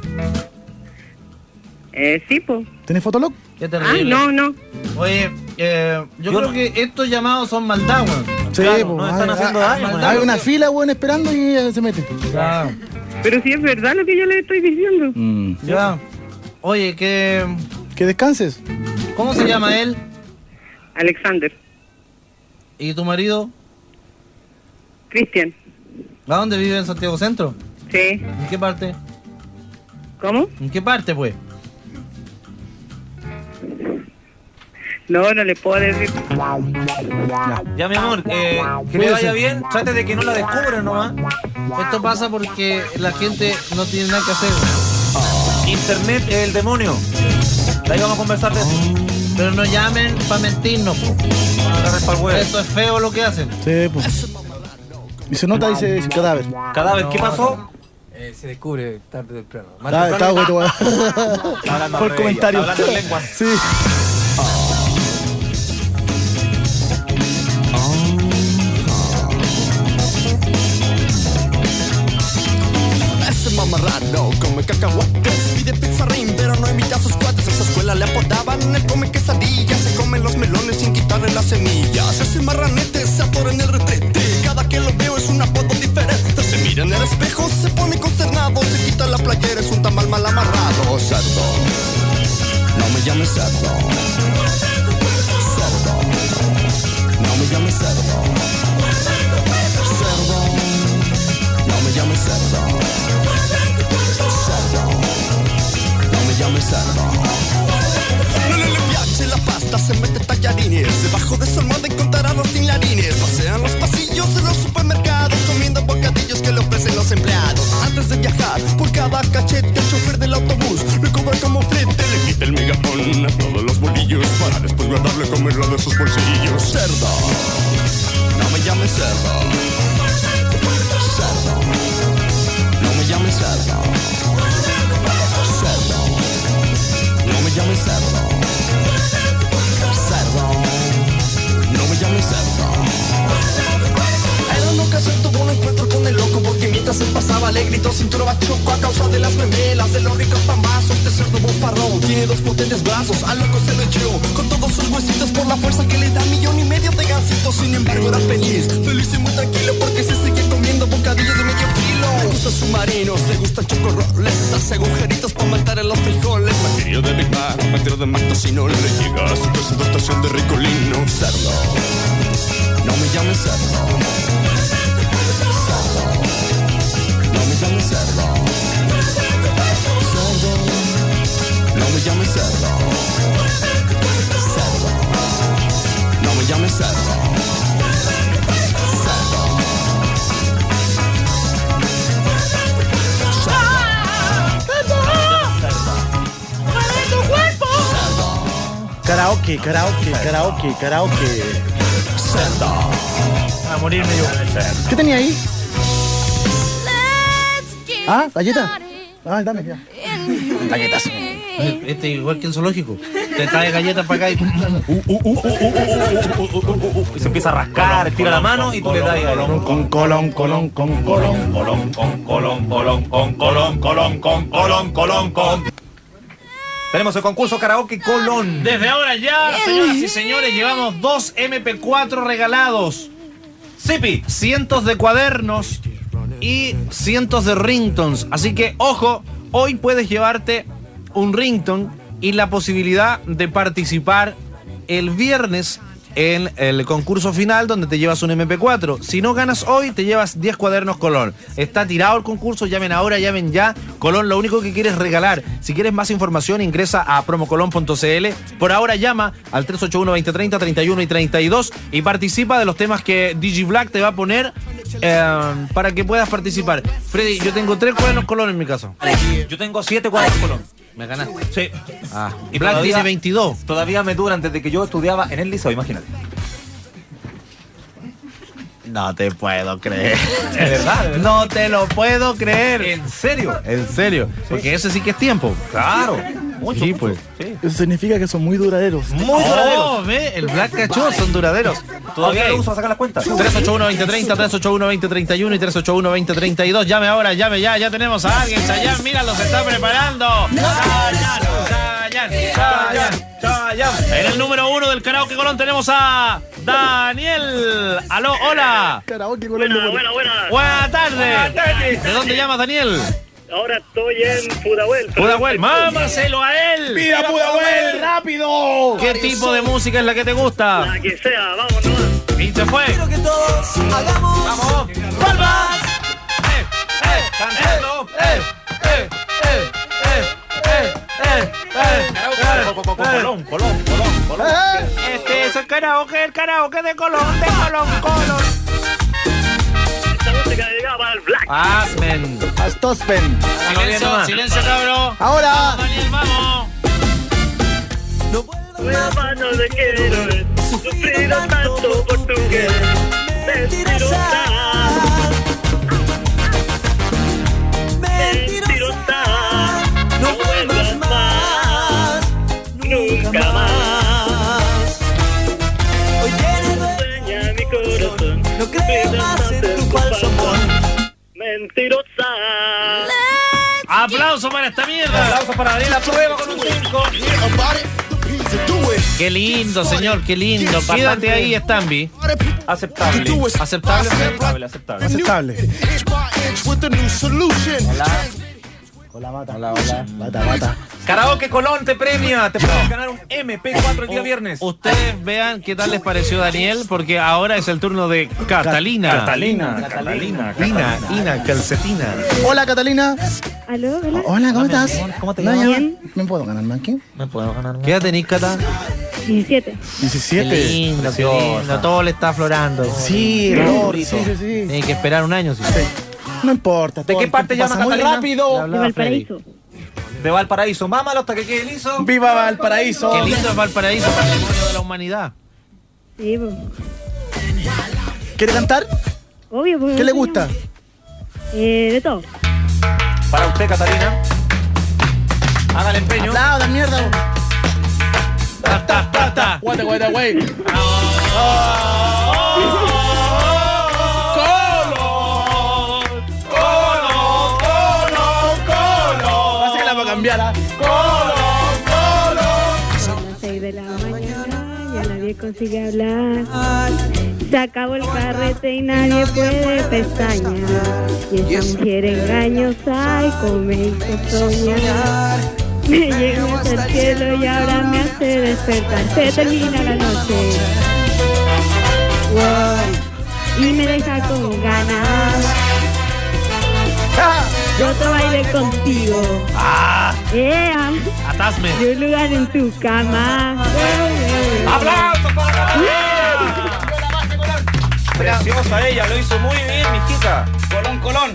Sí, pues. ¿Tienes fotolog? Qué terrible. No. Oye, yo creo que estos llamados son maldad, weón. Sí, Claro, pues, nos están haciendo daño con Hay eso. una fila, weón, esperando y ella se mete. Ya. Pero si es verdad lo que yo le estoy diciendo. Ya. Oye, que... Que descanses. ¿Cómo se llama él? Alexander. ¿Y tu marido? Cristian. ¿A dónde vive en Santiago Centro? Sí. ¿En qué parte? ¿Cómo? ¿En qué parte, pues? No le puedo decir. Ya, mi amor, que le vaya bien, trate de que no la descubran nomás. Esto pasa porque la gente no tiene nada que hacer. Internet es el demonio. Ahí vamos a conversar de eso. Pero no llamen para mentirnos, po. Eso es feo lo que hacen. Sí, pues. Y se nota, dice cadáver. Cadáver, ¿qué pasó? Se descubre tarde o temprano. Está, güey, Hablando por de comentario. ella, hablando en lenguas. Sí. cacahuates. Pide pizarrín, pero no invita a sus cuates. A esa escuela le apodaban el come quesadillas. Se comen los melones sin quitarle las semillas. Se hace marranete, se atora en el retrete. Cada que lo veo es un apodo diferente. Se mira en el espejo, se pone consternado. Se quita la playera, es un tamal mal amarrado. Cerdo, no me llames cerdo. Cerdo, no me llames cerdo. Cerdo, no me llames cerdo. Cerdo, no me llames cerdo. No le piace la pasta, se mete tallarines. Debajo de su almohada encontrará los tinlarines. Pasean los pasillos de los supermercados, comiendo bocadillos que le ofrecen los empleados. Antes de viajar, por cada cachete, el chofer del autobús le cobra como flete. Le quita el megapón a todos los bolillos para después guardarle comerlo de sus bolsillos. Cerdo, no me llames cerdo. Cerdo, no me llames cerdo. Cerdo, no me llames cerdo. Cerdo, no me llames cerdo. En una ocasión tuvo un encuentro con el loco porque mientras él pasaba le gritó cintura bachoco a causa de las memelas de los ricos pambazos. Este cerdo bofarrón tiene dos potentes brazos, al loco se lo echó con todos sus huesitos por la fuerza que le da 1,5 millones de gansitos. Sin embargo era feliz y muy tranquilo porque se sigue comiendo bocadillos de medio kilo. Le gustan submarinos, le gustan chocorroles, hace agujeritos para matar en los frijoles. Materio de Big Mac, materio de Mactocino, le llega a su presentación de ricolino. Cerdo, no me llames cerdo. Cerdo, no me llames cerdo. Cerdo, no me llames cerdo. Cerdo, no me llames cerdo. Karaoke. Cerdo. A morirme yo. ¿Qué tenía ahí? Ah, galleta. Ah, dame ya. Galletas. Este igual que en zoológico. Te trae galletas para acá y... Y se empieza a rascar, tira la mano y tú le das ahí. Con colón. Tenemos el concurso Karaoke Colón. Desde ahora ya, señoras y señores, llevamos 2 MP4 regalados. Sipi, cientos de cuadernos y cientos de ringtones. Así que, ojo, hoy puedes llevarte un ringtone y la posibilidad de participar el viernes en el concurso final donde te llevas un MP4. Si no ganas hoy, te llevas 10 cuadernos Colón. Está tirado el concurso, llamen ahora, llamen ya. Colón lo único que quiere es regalar. Si quieres más información, ingresa a promocolón.cl. Por ahora llama al 381-2030, 31 y 32 y participa de los temas que DigiBlack te va a poner para que puedas participar. Freddy, yo tengo 3 cuadernos Colón en mi caso. Yo tengo 7 cuadernos Colón. ¿Me ganaste? Sí. Ah, y Black dice 22. Todavía me duran desde que yo estudiaba en el liceo, imagínate. No te puedo creer. ¿De verdad? No te lo puedo creer. ¿En serio? En serio. Porque ese sí que es tiempo. Claro. Mucho, sí, pues. Sí. Eso significa que son muy duraderos. Muy duraderos. Ve, el Black cachó, son duraderos. Todavía lo uso a sacar las cuentas. 381-2030, 381-2031 y 381-2032. Llame ahora, llame ya tenemos a alguien. Chayanne, mira, los está preparando. Chayanne. En el número 1 del Karaoke Colón tenemos a Daniel. Aló, hola. Karaoke Colón. Buena. Buenas tardes. ¿De dónde llamas, Daniel? Ahora estoy en Pudahuel. Pudahuel, mámaselo a él. ¡Pida Pudahuel, rápido! ¿Qué tipo de música es la que te gusta? La que sea, vamos nomás. Y se fue. Quiero que todos hagamos Vamos. palmas. Cantando. Colón. Este es el karaoke de Colón, Esta música dedicada para el Black. Asmen. Astospen. Silencio, cabrón. Ahora. Vamos, Daniel, vamos. Nueva no te quiero ver. Sufrido tanto por tu querer. Mentirosa. No vuelvas más. Nunca más. Hoy tienes Sueña mi corazón. no creo más en tu falso amor. Mentirosa. A Aplauso para esta mierda. Aplauso para Daniel, prueba con un 5. Qué lindo, señor, qué lindo. Quédate ahí, Stambi. Aceptable. Aceptable. Aceptable. Hola, Mata. Karaoke Colón te premia. Te puedes ganar un MP4 el día viernes. Ustedes vean qué tal les pareció Daniel, porque ahora es el turno de Catalina. Catalina, Calcetina. Hola, Catalina. ¿Aló? Hola. Hola, ¿cómo estás? ¿Cómo te ¿Me llamas? ¿Me puedo ganar más aquí? Me puedo ganar. ¿Qué edad tenés, Cata? 17. 17. Qué lindo, qué lindo. Todo le está aflorando. Sí, sí. Hay que esperar un año, sí. No importa. ¿De qué parte llama muy Catalina? rápido. De Valparaíso. De Valparaíso. Mámalo hasta que quede liso. ¡Viva Valparaíso! Qué lindo es Valparaíso, patrimonio de la humanidad. Sí, pues. ¿Quiere cantar? Obvio, pues. ¿Qué le gusta? De todo. Para usted, Catalina. Haga el empeño. ¡Aplaudan, mierda! Ta. Güey. Así que la voy a cambiar, ¿ah? Son las 6 de la mañana, ya nadie consigue hablar. Se acabó el carrete y nadie puede pestañear. Y esa mujer engañosa y me hizo soñar. Me llegó hasta el cielo y ahora me hace despertar. Se termina la noche. Wow. Y me deja con ganas. Yo otro baile contigo. Atasme. Y un lugar en tu cama. ¡Aplausos para Catalina! Preciosa ella, lo hizo muy bien, mijita. Colón.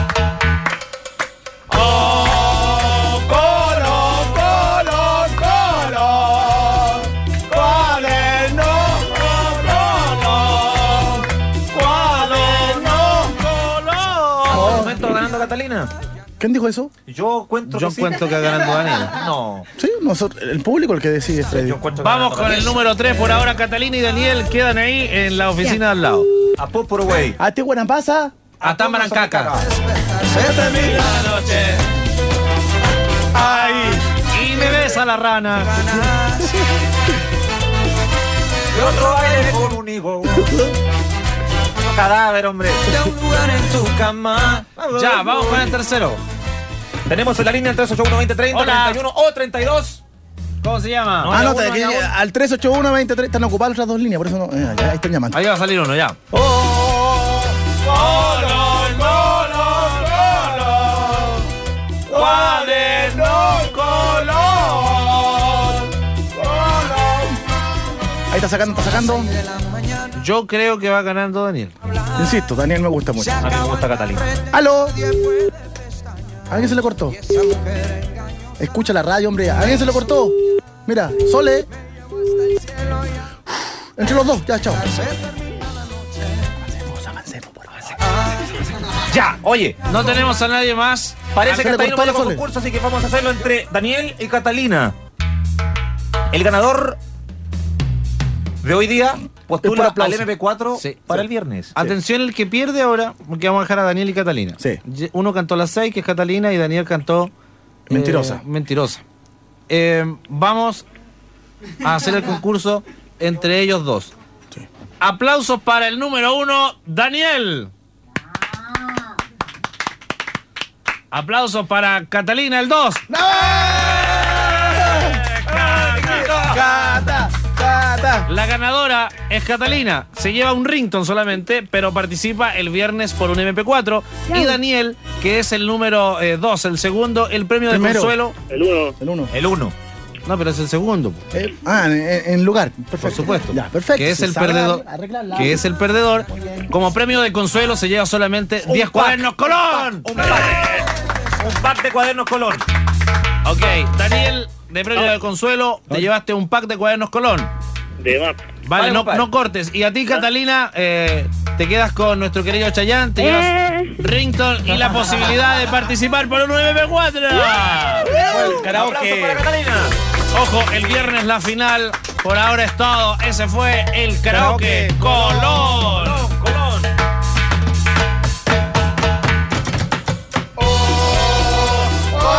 Catalina. ¿Quién dijo eso? Yo encuentro que ganando Daniel. No. Sí, nosotros, el público el que decide, Freddy. Vamos con el número 3 por ahora. Catalina y Daniel quedan ahí en la oficina al lado. A Popurway. ¿A ti buena pasa? A Tamarancaca. Se termina la noche. Ay. Y me besa la rana. Y otro baile con un higo. Cadáver, hombre. De un lugar en tu cama. Ya, vamos con el tercero. Tenemos en la línea el 381-2030, Hola. 31 o 32. ¿Cómo se llama? No, Anota, que al 381-23 están ocupadas las dos líneas, por eso no. Ya, ahí están llamando. Ahí va a salir uno, ya. Ahí está sacando. Yo creo que va ganando Daniel. Insisto, Daniel me gusta mucho. A mí me gusta Catalina. ¡Aló! ¿A alguien se le cortó? Escucha la radio, hombre. ¿A alguien se le cortó? Mira, Sole. Entre los dos, ya, chao. Ya, oye, no tenemos a nadie más. Parece que está ahí cortó la un Sole. concurso, así que vamos a hacerlo entre Daniel y Catalina. El ganador de hoy día postula al MP4 para el viernes. Atención el que pierde ahora, porque vamos a dejar a Daniel y Catalina. Sí. Uno cantó las 6, que es Catalina, y Daniel cantó... Mentirosa. Mentirosa. Vamos a hacer el concurso entre ellos dos. Sí. Aplausos para el número 1, Daniel. Aplausos para Catalina, el 2. La ganadora es Catalina. Se lleva un ringtone solamente, pero participa el viernes por un MP4. Y Daniel, que es el número 2, el segundo, el premio de Primero. consuelo. El 1. El 1. El 1. No, pero es el segundo. En lugar. Perfecto. Por supuesto. Ya, perfecto. Que es el Se sabe perdedor. arreglarla. Que es el perdedor. Como premio de consuelo se lleva solamente 10 cuadernos Colón. Un pack de cuadernos Colón. Ok, Daniel, de premio de consuelo, te llevaste un pack de cuadernos Colón. De map. Vale, no cortes. Y a ti, Catalina, te quedas con nuestro querido Chayanne, te llevas ringtone y la posibilidad de participar por un 9MP4. Karaoke. Para Catalina. Ojo, el viernes la final. Por ahora es todo. Ese fue el Karaoke Colón. Oh,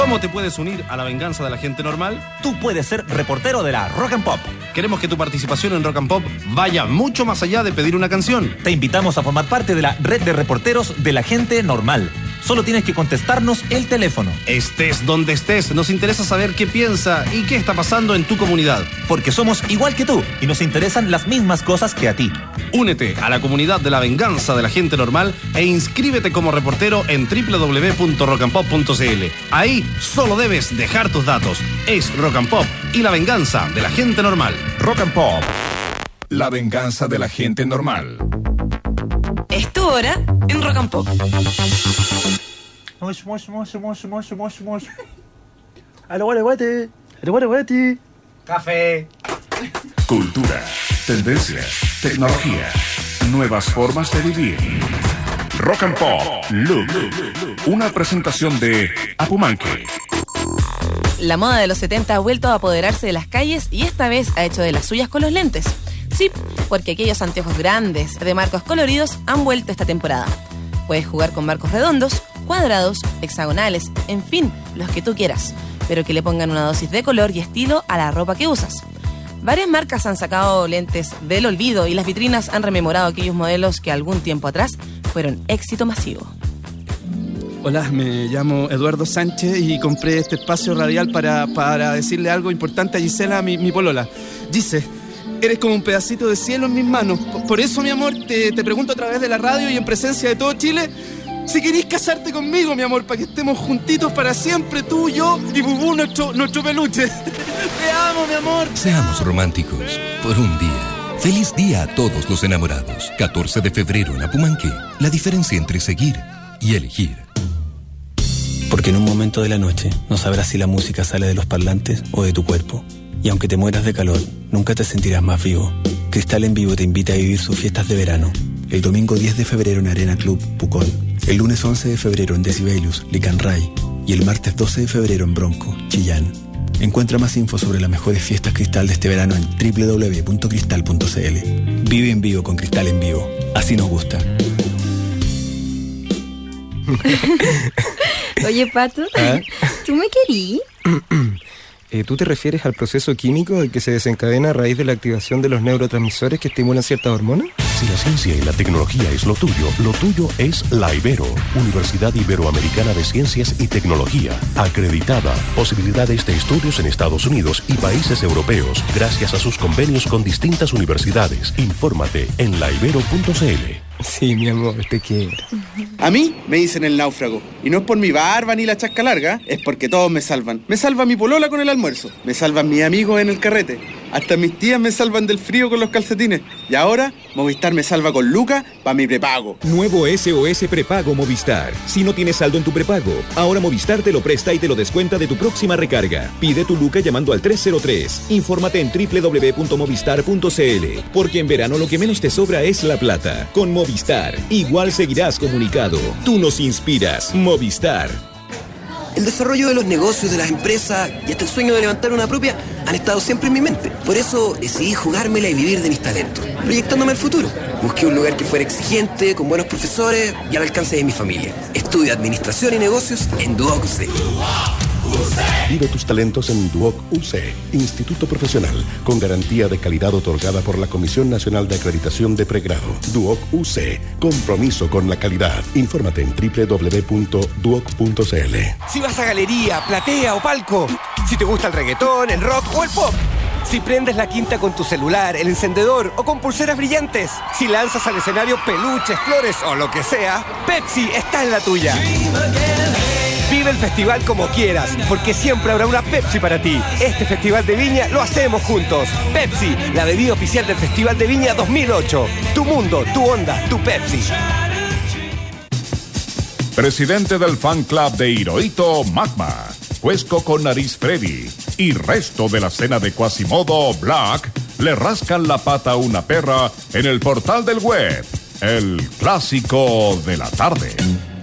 ¿Cómo te puedes unir a la venganza de la gente normal? Tú puedes ser reportero de la Rock and Pop. Queremos que tu participación en Rock and Pop vaya mucho más allá de pedir una canción. Te invitamos a formar parte de la red de reporteros de la gente normal. Solo tienes que contestarnos el teléfono. Estés donde estés, nos interesa saber qué piensa y qué está pasando en tu comunidad. Porque somos igual que tú y nos interesan las mismas cosas que a ti. Únete a la comunidad de la venganza de la gente normal e inscríbete como reportero en www.rockandpop.cl. Ahí solo debes dejar tus datos. Es Rock and Pop y la venganza de la gente normal. Rock and Pop. La venganza de la gente normal. Es tu hora en Rock and Pop. Café. Cultura, tendencias, tecnología, nuevas formas de vivir. Rock and Pop Look. Una presentación de Apumanque. La moda de los 70 ha vuelto a apoderarse de las calles y esta vez ha hecho de las suyas con los lentes. Sí, porque aquellos anteojos grandes de marcos coloridos han vuelto esta temporada. Puedes jugar con marcos redondos, cuadrados, hexagonales, en fin, los que tú quieras, pero que le pongan una dosis de color y estilo a la ropa que usas. Varias marcas han sacado lentes del olvido y las vitrinas han rememorado aquellos modelos que algún tiempo atrás fueron éxito masivo. Hola, me llamo Eduardo Sánchez y compré este espacio radial para decirle algo importante a Gisela, mi polola. Gise, eres como un pedacito de cielo en mis manos. Por eso, mi amor, te pregunto a través de la radio y en presencia de todo Chile, si querís casarte conmigo, mi amor, para que estemos juntitos para siempre, tú, yo y Bubú, nuestro peluche. Te amo, mi amor. Seamos románticos por un día. Feliz día a todos los enamorados. 14 de febrero en Apumanque. La diferencia entre seguir y elegir. Porque en un momento de la noche no sabrás si la música sale de los parlantes o de tu cuerpo. Y aunque te mueras de calor, nunca te sentirás más vivo. Cristal en Vivo te invita a vivir sus fiestas de verano. El domingo 10 de febrero en Arena Club, Pucón. El lunes 11 de febrero en Decibelius, Licanray. Y el martes 12 de febrero en Bronco, Chillán. Encuentra más info sobre las mejores fiestas Cristal de este verano en www.cristal.cl. Vive en vivo con Cristal en Vivo. Así nos gusta. Oye, Pato, ¿tú me querí? ¿Tú te refieres al proceso químico que se desencadena a raíz de la activación de los neurotransmisores que estimulan ciertas hormonas? Si la ciencia y la tecnología es lo tuyo es la Ibero, Universidad Iberoamericana de Ciencias y Tecnología, acreditada. Posibilidades de estudios en Estados Unidos y países europeos, gracias a sus convenios con distintas universidades. Infórmate en laibero.cl. Sí, mi amor, te quiero. A mí me dicen el náufrago. Y no es por mi barba ni la chasca larga, es porque todos me salvan. Me salva mi polola con el almuerzo. Me salvan mis amigos en el carrete. Hasta mis tías me salvan del frío con los calcetines. Y ahora, Movistar me salva con Luca para mi prepago. Nuevo SOS Prepago Movistar. Si no tienes saldo en tu prepago, ahora Movistar te lo presta y te lo descuenta de tu próxima recarga. Pide tu Luca llamando al 303. Infórmate en www.movistar.cl. Porque en verano lo que menos te sobra es la plata. Con Movistar, igual seguirás comunicado. Tú nos inspiras. Movistar. El desarrollo de los negocios, de las empresas y hasta el sueño de levantar una propia han estado siempre en mi mente. Por eso decidí jugármela y vivir de mis talentos, proyectándome al futuro. Busqué un lugar que fuera exigente, con buenos profesores y al alcance de mi familia. Estudio Administración y Negocios en Duoc UC. Vive tus talentos en Duoc UC, Instituto Profesional, con garantía de calidad otorgada por la Comisión Nacional de Acreditación de Pregrado. Duoc UC, compromiso con la calidad. Infórmate en www.duoc.cl. Si vas a galería, platea o palco, si te gusta el reggaetón, el rock o el pop, si prendes la quinta con tu celular, el encendedor o con pulseras brillantes, si lanzas al escenario peluches, flores o lo que sea, Pepsi está en la tuya. Vive el festival como quieras, porque siempre habrá una Pepsi para ti. Este Festival de Viña lo hacemos juntos. Pepsi, la bebida oficial del Festival de Viña 2008. Tu mundo, tu onda, tu Pepsi. Presidente del fan club de Hirohito Magma, Cuesco con Nariz Freddy y resto de la cena de Quasimodo Black le rascan la pata a una perra en el portal del web. El clásico de la tarde.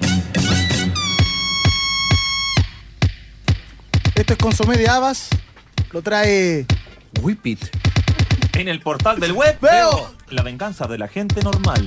Esto es consomé de habas. Lo trae Whippit. En el portal del web veo la venganza de la gente normal.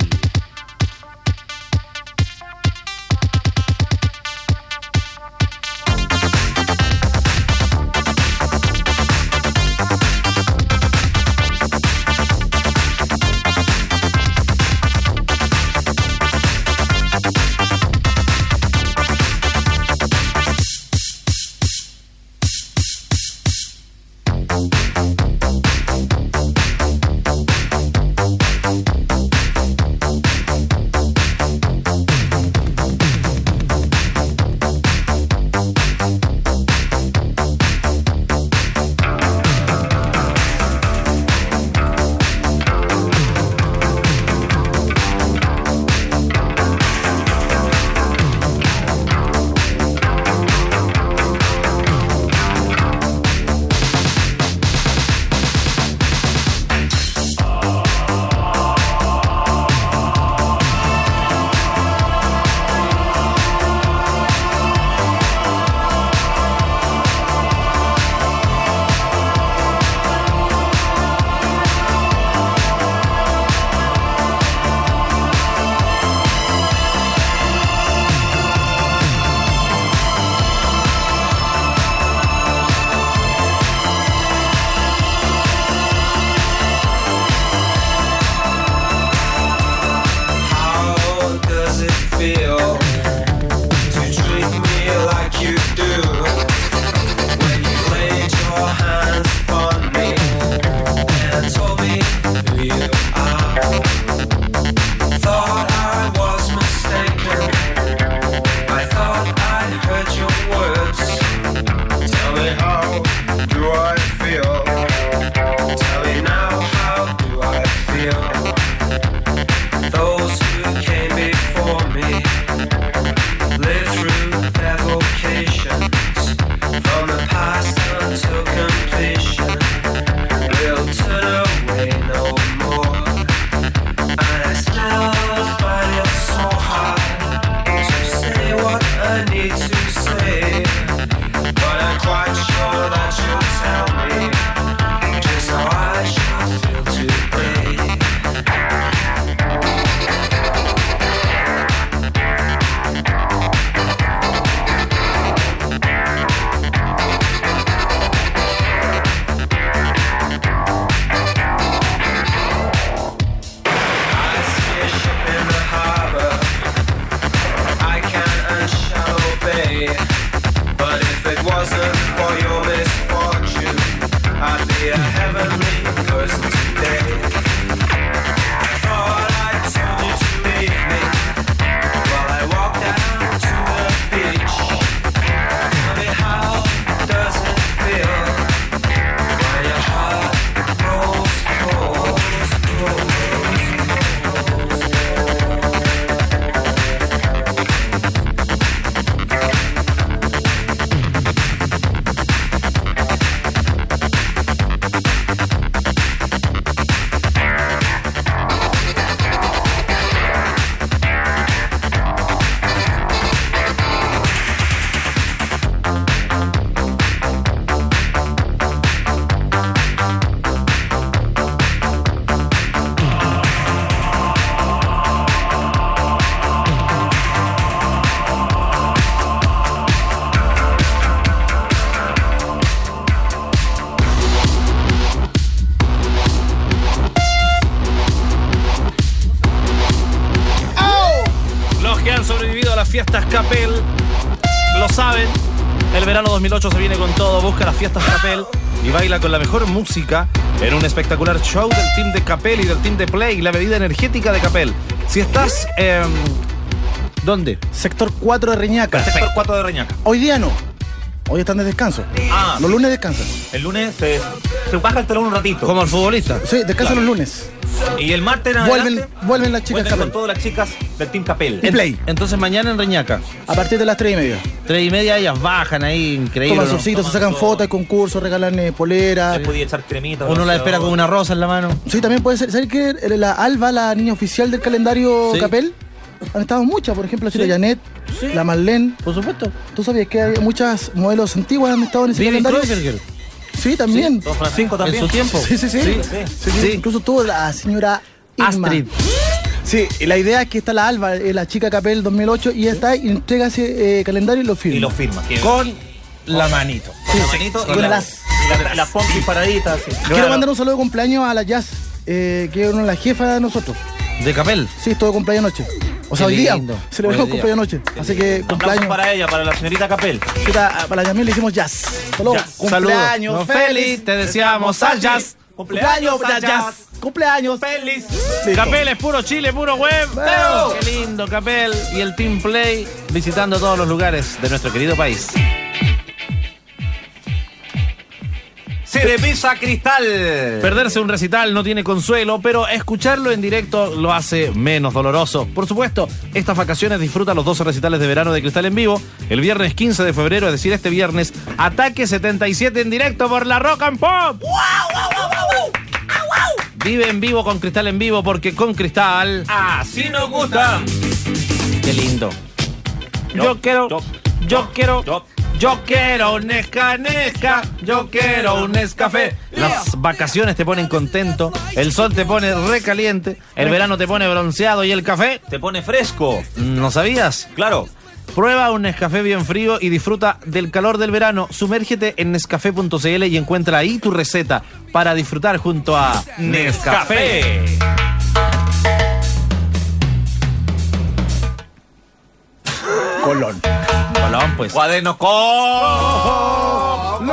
to say, but I'm quite sure that you'll tell me just how I should feel today. I see a ship in the harbor. I can't and shall obey. But if it wasn't for your misfortune, I'd be a heavenly person today. I thought I told you to leave me while I walked down to the beach. Tell me, how does it feel when your heart rolls, rolls, rolls? Los que han sobrevivido a las fiestas Capel lo saben. El verano 2008 se viene con todo. Busca las fiestas Capel y baila con la mejor música en un espectacular show del team de Capel y del team de Play, la bebida energética de Capel. Si estás... ¿dónde? Sector 4 de Reñaca. Sector 4 de Reñaca. Hoy día no. Hoy están de descanso. Ah, los lunes descansan. El lunes se baja el telón un ratito. Como el futbolista. Sí, descansan los lunes. Y el martes en Vuelven las chicas vuelven con todas las chicas del Team Capel. Y Play. Entonces mañana en Reñaca. A partir de las 3:30. 3:30 ellas bajan ahí, increíble. Toman ¿no? solcitos, se sacan fotos, hay concursos, regalan poleras. Se podía echar cremita. Uno la espera con una rosa en la mano. Sí, también puede ser. ¿Sabes qué? La Alba, la niña oficial del calendario Capel, han estado muchas. Por ejemplo, la Janet, la Marlene. Por supuesto. ¿Tú sabías que hay muchas modelos antiguas han estado en ese Vivi calendario? Kreuzer. Sí, también. Don Francisco también. En su tiempo. Sí. Incluso tuvo la señora Irma. Astrid. Sí, y la idea es que está la Alba, la chica Capel 2008, y está y entrega ese calendario y lo firma. Y lo firma. Con la manito. Con la manito y con las pompis paraditas. Sí. Quiero mandar un saludo de cumpleaños a la Jazz, que es una de las jefas de nosotros. ¿De Capel? Sí, estuvo de cumpleaños anoche. O sea, Qué hoy día lindo. celebramos Hoy día. cumpleaños anoche. Así que cumpleaños. Para ella, para la señorita Capel. Para la Yamil le hicimos Jazz. Saludos. Cumpleaños Saludos. feliz. Te deseamos al Jazz. Cumpleaños, Jazz. Cumpleaños. Feliz. Capel es puro Chile, puro web. Veo. Qué lindo, Capel. Y el Team Play visitando todos los lugares de nuestro querido país. Cerveza Cristal. Perderse un recital no tiene consuelo, pero escucharlo en directo lo hace menos doloroso. Por supuesto, estas vacaciones disfruta los 12 recitales de verano de Cristal en vivo. El viernes 15 de febrero, es decir, este viernes, Ataque 77 en directo por la Rock and Pop. Vive en vivo con Cristal en vivo, porque con Cristal... Así nos gusta. Qué lindo. Yo quiero un Nesca, yo quiero un Nescafé. Las vacaciones te ponen contento, el sol te pone recaliente, el verano te pone bronceado y el café te pone fresco. ¿No sabías? Claro. Prueba un Nescafé bien frío y disfruta del calor del verano. Sumérgete en Nescafé.cl y encuentra ahí tu receta para disfrutar junto a Nescafé. Colón, pues. Cuaderno Colón.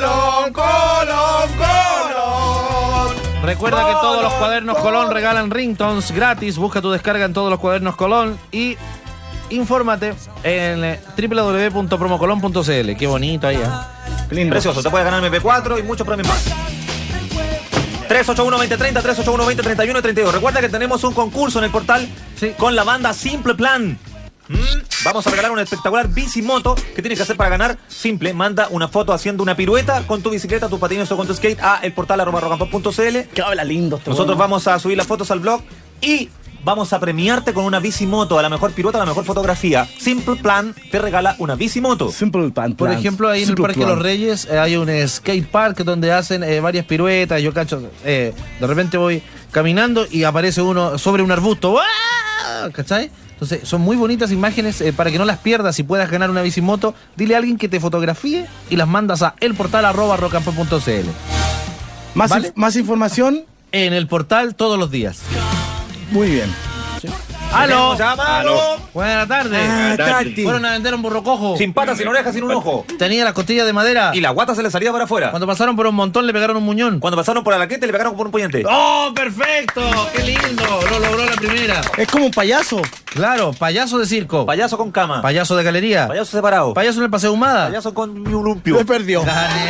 Recuerda que todos los cuadernos Colón regalan ringtones gratis. Busca tu descarga en todos los cuadernos Colón y infórmate en www.promocolon.cl. Qué bonito ahí, Precioso, te puedes ganar MP4 y muchos premios más. 381-2030, 381-2031-32. Recuerda que tenemos un concurso en el portal con la banda Simple Plan. Vamos a regalar una espectacular bicimoto. ¿Qué tienes que hacer para ganar? Simple, manda una foto haciendo una pirueta con tu bicicleta, tus patines o con tu skate a el portal @rockandpop.cl. Que habla lindo. Nosotros vamos a subir las fotos al blog y vamos a premiarte con una bicimoto, a la mejor pirueta, a la mejor fotografía. Simple Plan te regala una bicimoto. Simple Plan. Por ejemplo, ahí en el Parque de los Reyes hay un skate park donde hacen varias piruetas. Yo cacho, de repente voy caminando y aparece uno sobre un arbusto. ¡Ah! ¿Cachai? Entonces, son muy bonitas imágenes para que no las pierdas y puedas ganar una bicimoto. Dile a alguien que te fotografíe y las mandas a elportal@rockandpop.cl. Más información en el portal todos los días. Muy bien. ¡Aló! ¡Aló! Buenas tardes. Tati. Fueron a vender un burro cojo. Sin patas, sin orejas, sin un ojo. Tenía las costillas de madera. Y la guata se le salía para afuera. Cuando pasaron por un montón le pegaron un muñón. Cuando pasaron por la laqueta le pegaron por un puñete. ¡Oh, perfecto! ¡Qué lindo! Lo logró la primera. Es como un payaso. Claro, payaso de circo. Payaso con cama. Payaso de galería. Payaso separado. Payaso en el Paseo Humada. Payaso con mi ulumpio. Me perdió.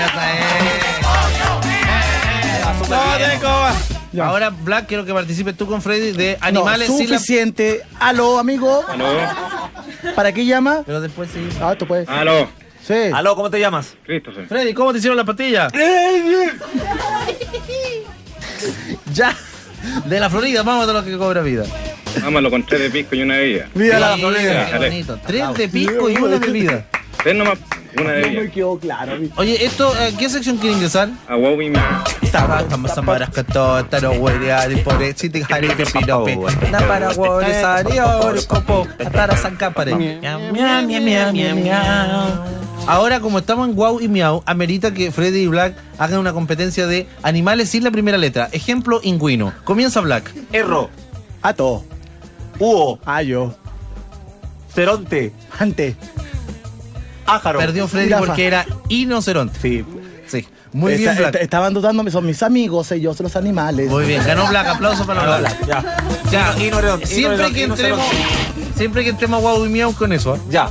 Ahora, Black, quiero que participes tú con Freddy de animales no, suficiente. Aló, amigo. Aló. ¿Para qué llama? Pero después sí. Ah, tú puedes. Aló. Sí. Aló, ¿cómo te llamas? Christopher. Freddy, ¿cómo te hicieron la pastilla? Ya. De la Florida, vamos a lo que cobra vida. Vámonos con 3 de pisco y una bebida. Viva la Florida. Qué bonito. 3 de pisco y una bebida. 3 nomás, una bebida. No me quedó claro. Oye, esto, ¿qué sección quiere ingresar? A wow y más. Vamos a marascato, taro huerear, por chiti jaripe pirope. Na para huerear, copo, atara zancapare. Ahora, como estamos en Guau y Miau, amerita que Freddy y Black hagan una competencia de animales sin la primera letra. Ejemplo, Ingüino. Comienza Black. Erro. Ato. Huo. Ayo. Ceronte. Ante. Ájaro. Perdió Freddy Jirafa. porque era inoceronte. Sí. Sí. Muy bien, Black. Estaban dudándome, son mis amigos, ellos, los animales. Muy bien, ganó Black. Aplausos para Black. Ya. Siempre que entremos a Guau y Miau con eso. Ya.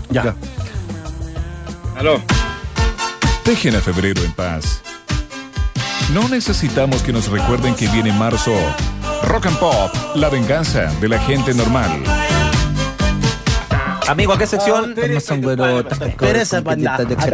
Aló. Dejen a febrero en paz. No necesitamos que nos recuerden que viene marzo. Rock and Pop, la venganza de la gente normal. Amigo, ¿a qué sección? Pereza, banda.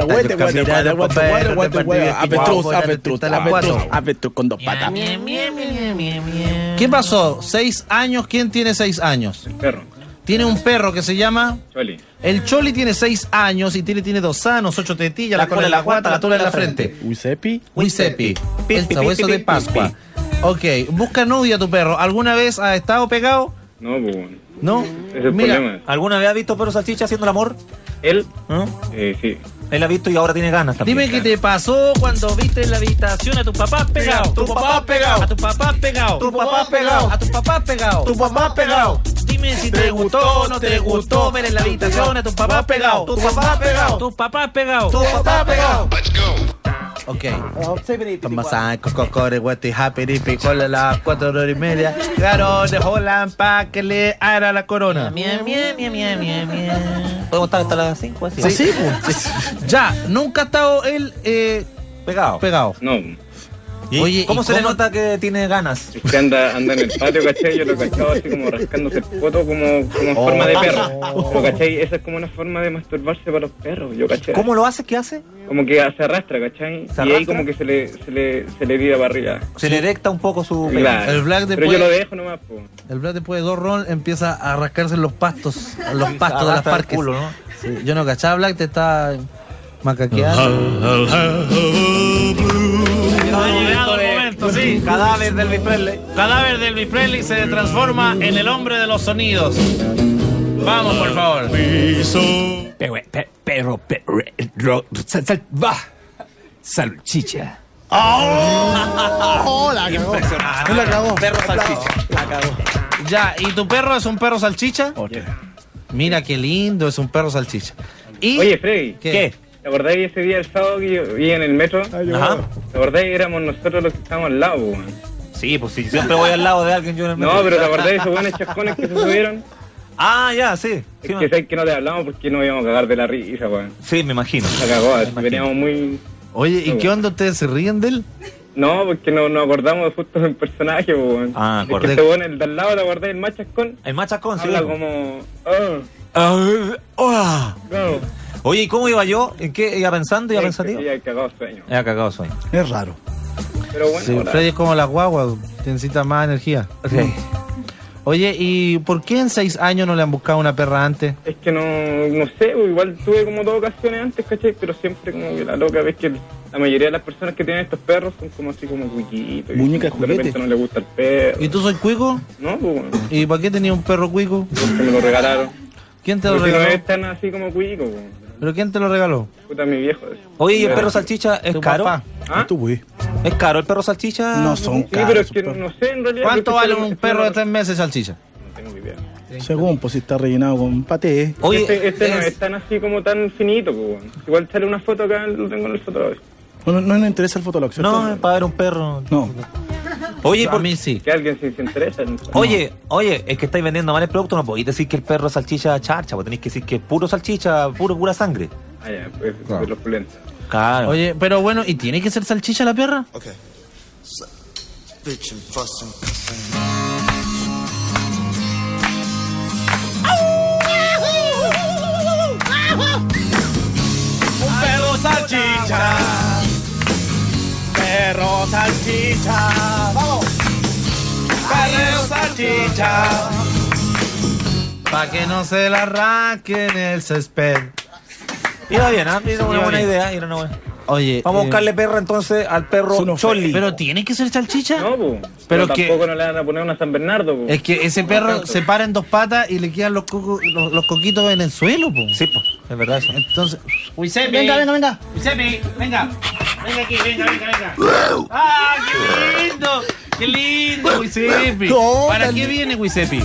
Avestruz con 2 patas. ¿Qué pasó? 6 años. ¿Quién tiene 6 años? Perro. Tiene un perro que se llama... Choli. El Choli tiene 6 años y tiene 2 sanos, 8 tetillas, la cola en la guata, la tula en la frente. Wisepi. El sabueso de Pascua. Ok, busca novia a tu perro. ¿Alguna vez ha estado pegado? No, pues. ¿No? Ese es el problema. ¿Alguna vez ha visto Perro Salchicha haciendo el amor? ¿Él? ¿No? Sí. Él ha visto y ahora tiene ganas también. Dime qué te pasó cuando viste en la habitación a tu papá pegado. Tu papá pegado. A tu papá pegado. Tu papá pegado. A tu papá pegado. Tu papá pegado. Dime si te gustó o no te gustó ver en la habitación a tu papá pegado. Tu papá pegado. Tu papá pegado. Tu papá pegado. Ok. Tomasaco, cocore, guate, happy, picola, las 4:30. Claro, dejó la pa' que le haga la corona. ¿Podemos estar hasta las 5? Así. Sí. Ya, nunca ha estado él pegado. No. ¿Y Oye, cómo ¿y se le cómo? nota que tiene ganas? Es que anda en el patio, ¿cachai? Yo lo cachaba así como rascándose el poto como en forma de perro. Pero, ¿cachai? Esa es como una forma de masturbarse para los perros, yo cachai. ¿Cómo lo hace? ¿Qué hace? Como que se arrastra, ¿cachai? ¿Se y ahí arrastra? como que se le tira para arriba. Se le erecta un poco su... Claro. El Black Pero después, yo lo dejo nomás, po. el Black después de 2 rounds empieza a rascarse en los pastos, en los pastos de las Arrastra el parques. culo, ¿no? Sí, yo no cachaba, Black te está macaqueando. Ha llegado el momento, sí. Cadáver de Elvis Presley. Cadáver de Elvis Presley se transforma en el hombre de los sonidos. Vamos, por favor. Salchicha. ¡Oh! La cagó. Impresionante. La cagó. Perro salchicha. La cagó. Ya, ¿y tu perro es un perro salchicha? Mira qué lindo, es un perro salchicha. Y... Oye, Freddy. ¿Qué? ¿Te acordáis ese día el sábado que yo vi en el metro? Ajá. ¿Te acordáis? Éramos nosotros los que estábamos al lado, weón. Sí, pues sí, siempre voy al lado de alguien yo en el metro. No, pero ¿te acordáis de esos buenos chascones que se subieron? Ah, ya, sí. Es que sabes que no te hablamos porque no íbamos a cagar de la risa, weón. Sí, me imagino. La cagó, veníamos muy... Oye, ¿y qué onda ustedes se ríen de él? No, porque no nos acordamos justo del personaje, weón. Ah, es que correcto. ese weón, el de al lado, ¿te acordás? El más chascón. El más chascón, sí. Habla como... No. Oye, ¿y cómo iba yo? ¿En qué iba pensando? ¿Iba pensativo? Ya he cagado sueño. Ya cagado sueño. Es raro. Pero bueno, Sí, ahora- Freddy es como las guaguas, necesita más energía. Ok. Oye, ¿y por qué en 6 años no le han buscado una perra antes? Es que no sé, pues, igual tuve como 2 ocasiones antes, ¿cachai? Pero siempre como que la loca ves que la mayoría de las personas que tienen estos perros son como así como cuiquitos. Muñeca de De repente juguete. no les gusta el perro. ¿Y tú soy cuico? No, pues bueno, ¿Y para qué tenías un perro cuico? porque me lo regalaron. ¿Quién te lo Porque no regaló? es tan así como cuico, pues. ¿Pero quién te lo regaló? Puta, mi viejo. Oye, ¿y el perro salchicha es Tu caro? papá. ¿Ah? Tú, güey. ¿Es caro el perro salchicha? No son Sí, caros. pero es que no sé en realidad. ¿Cuánto porque vale un perro de 3 meses, salchicha? No tengo idea. Según, pues si está rellenado con paté. Oye, Este no es tan así como tan finito, pues. Bueno. Igual sale una foto acá, lo tengo en el fotolog. No nos interesa el fotolog, ¿cierto? no, es para ver un perro. No. Oye, A mí sí. Que alguien se interesa. Oye, es que estáis vendiendo mal el producto, no podéis decir que el perro es salchicha charcha, vos tenéis que decir que es puro salchicha, pura sangre. Ah, ya, pues de los pulentos. Claro. Oye, pero bueno, ¿y tiene que ser salchicha la perra? Okay. Bitchin', fussin', Un perro salchicha. Perro salchicha. Vamos. Perro salchicha. Pa' que no se la arranque en el césped. Iba bien, ¿ah? Era una Iba buena bien. idea. Era una buena. Oye, Vamos a buscarle perra entonces al perro Choli. ¿Pero tiene que ser salchicha? No, pues. Pero Pero que- tampoco no le van a poner una San Bernardo, pues. Es que ese perro se para en 2 patas y le quedan los coquitos en el suelo, po. Sí, pues, es verdad eso. Entonces, Wisepi. Venga. Wisepi, venga. Venga aquí, venga. ¡Ah, qué lindo! ¡Qué lindo, Wisepi! No, ¿Para dale. qué viene Wisepi?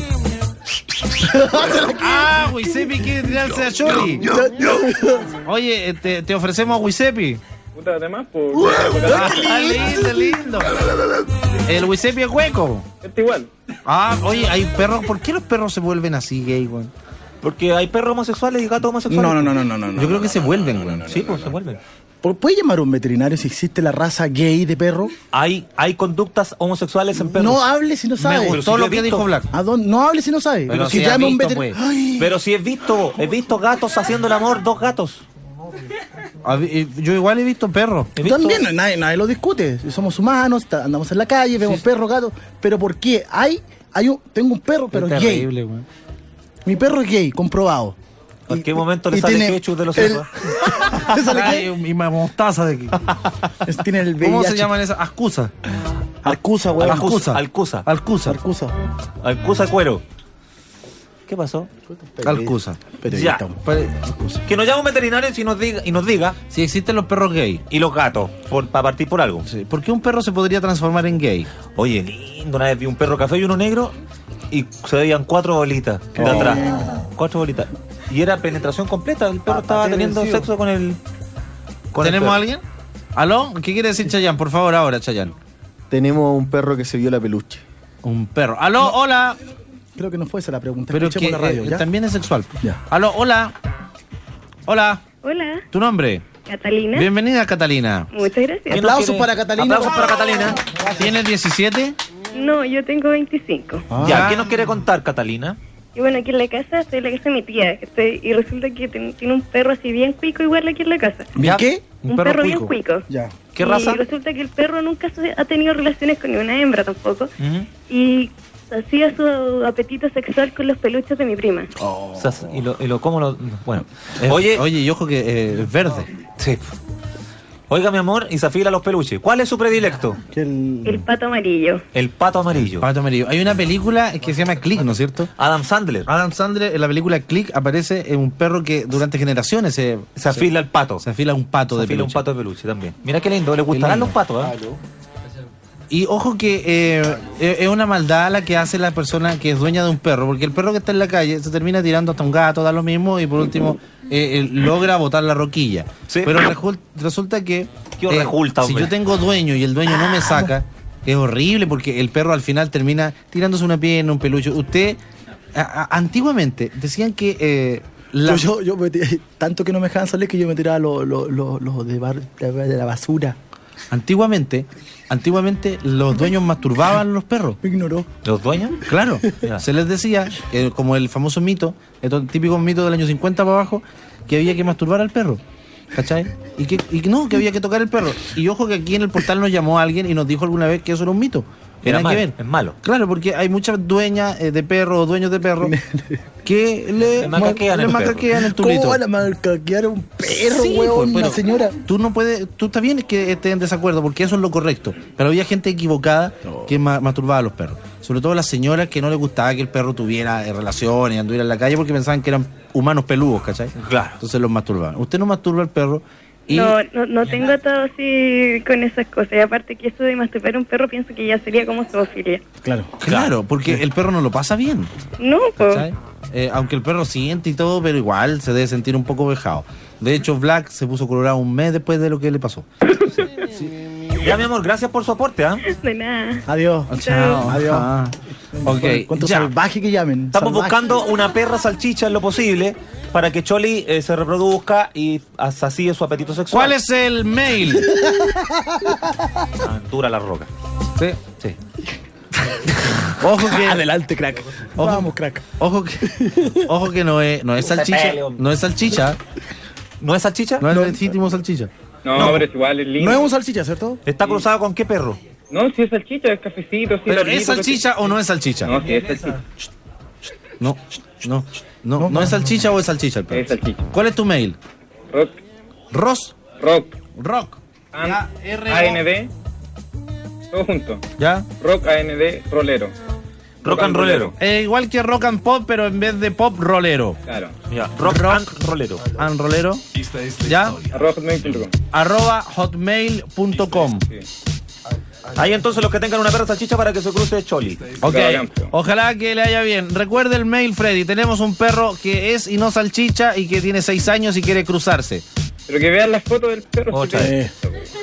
¡Ah, Wisepi quiere tirarse a Chori! Oye, te ofrecemos a Wisepi. Puta, además, pues. Ah, lindo. El Wisepi es hueco. Este igual. Ah, oye, hay perros. ¿Por qué los perros se vuelven así, gay, güey? Porque hay perros homosexuales y gatos homosexuales. No. Yo creo que se vuelven, güey. Sí, pues se vuelven. ¿Puede llamar a un veterinario si existe la raza gay de perro? Hay conductas homosexuales en perros. No hable si no sabe. Me gustó lo que dijo Black. No hable si no sabe. Pero si si ha llame a un visto, veterinario. pues. Pero si he visto gatos haciendo el amor, 2 gatos. Yo igual he visto perros. También nadie lo discute. Somos humanos, andamos en la calle, vemos perros, gatos. Pero ¿por qué? Tengo un perro, pero Es gay. terrible, güey. Mi perro es gay, comprobado. ¿En qué momento le y sale tiene ketchup de los el- ojos? ¿Le sale Ay, qué? y mostaza de aquí. Tiene el VIH. ¿Cómo se llaman esas? Ascusa. Arcusa, weón. Alcusa. Arcusa. Cuero. ¿Qué pasó? Alcusa. Ya. Que nos llame un veterinario y nos diga si existen los perros gay. Y los gatos, para partir por algo. Sí. ¿Por qué un perro se podría transformar en gay? Oye, lindo, una vez vi un perro café y uno negro y se veían 4 bolitas de atrás. 4 bolitas. Y era penetración completa, el perro estaba teniendo sexo con el... ¿Tenemos a alguien? ¿Aló? ¿Qué quiere decir Chayán? Por favor, ahora, Chayán. Tenemos un perro que se vio la peluche. Un perro. ¿Aló? Hola. Creo que no fue esa la pregunta. Pero Escuchemos que la radio, ¿ya? también es sexual. Ya. ¿Aló? Hola. Hola. Hola, ¿Tu nombre? Catalina. Bienvenida, Catalina. Muchas gracias. Aplausos para Catalina. Aplausos para Catalina. ¿Tienes 17? No, yo tengo 25. Ya, ¿qué nos quiere contar, Catalina? Y bueno, aquí en la casa, estoy en la casa de mi tía. Y resulta que tiene un perro así bien cuico igual aquí en la casa. ¿Bien qué? Un perro bien cuico. Ya. ¿Qué raza? Y resulta que el perro nunca ha tenido relaciones con ninguna hembra tampoco. Y hacía su apetito sexual con los peluches de mi prima. O sea, ¿cómo lo...? Bueno. Oye, y ojo que es verde. Sí. Oiga, mi amor, y se afila los peluches. ¿Cuál es su predilecto? El pato amarillo. El pato amarillo. Pato amarillo. Hay una película que se llama Click, ¿no es cierto? Adam Sandler. Adam Sandler, en la película Click, aparece un perro que durante generaciones se afila el pato. Se afila un pato de peluche. un pato de peluche también. Mira qué lindo, le gustarán lindo. los patos, ¿eh? Y ojo que es una maldad la que hace la persona que es dueña de un perro, porque el perro que está en la calle se termina tirando hasta un gato, da lo mismo, y por último logra botar la roquilla. Sí. Pero resulta que resulta, si hombre? yo tengo dueño y el dueño no me saca, es horrible porque el perro al final termina tirándose una pierna, un peluche. Usted, antiguamente, decían que... Yo tanto que no me dejaban salir que yo me tiraba los de la basura. Antiguamente los dueños masturbaban los perros. Me ignoró. ¿Los dueños? Claro. Se les decía, como el famoso mito, el típico mito del año 50 para abajo, que había que masturbar al perro. ¿Cachai? Que había que tocar el perro. Y ojo que aquí en el portal nos llamó alguien y nos dijo alguna vez que eso era un mito. Era Nada malo, que ver. es malo. Claro, porque hay muchas dueñas de perros o dueños de perros que le macaquean el macaquean el tulito. ¿Cómo van a macaquear a un perro, Sí, weón? pues, Una señora. Tú no puedes, tú está bien que estés en desacuerdo, porque eso es lo correcto. Pero había gente equivocada que masturbaba a los perros. Sobre todo las señoras que no les gustaba que el perro tuviera relaciones y anduviera en la calle porque pensaban que eran humanos peludos, ¿cachai? Claro. Entonces los masturbaban. Usted no masturba al perro y No tengo atado así con esas cosas. Y aparte que eso de masturbar a un perro pienso que ya sería como zoofilia. Claro, porque el perro no lo pasa bien. No, pues. ¿Cachai? Aunque el perro siente y todo, pero igual se debe sentir un poco vejado. De hecho, Black se puso colorado un mes después de lo que le pasó. Ya, mi amor, gracias por su aporte, ¿ah? De nada. Adiós. Chao. Adiós. Ah. Ok, Cuánto ya. salvaje que llamen. Estamos Salvaje. buscando una perra salchicha en lo posible para que Choli se reproduzca y sacie su apetito sexual. ¿Cuál es el mail? Dura la roca. Sí. Sí. Ojo que. Adelante, crack. Vamos, crack. Ojo que no es salchicha. No es salchicha. ¿No es salchicha? No es legítimo salchicha. No, pero es igual, es lindo. No es un salchicha, ¿cierto? ¿Está cruzado con qué perro? No, si es salchicha, es cafecito. Sí, ¿Pero larguito, es salchicha o no es salchicha? No, sí es salchicha. No es salchicha o es salchicha el perro. Es salchicha. ¿Cuál es tu mail? Rock. ¿Ros? Rock. Ya, AND. Todo junto. ¿Ya? Rock, AND, rolero. Rock and rollero. Igual que rock and pop, pero en vez de pop, rolero. Claro. Ya, rock and rolero. And rolero. ¿Ya? @hotmail.com. Ahí entonces los que tengan una perra salchicha para que se cruce Choli. Ok, ojalá que le haya bien. Recuerde el mail, Freddy. Tenemos un perro que es y no salchicha y que tiene 6 años y quiere cruzarse. Pero que vean las fotos del perro. Otra vez.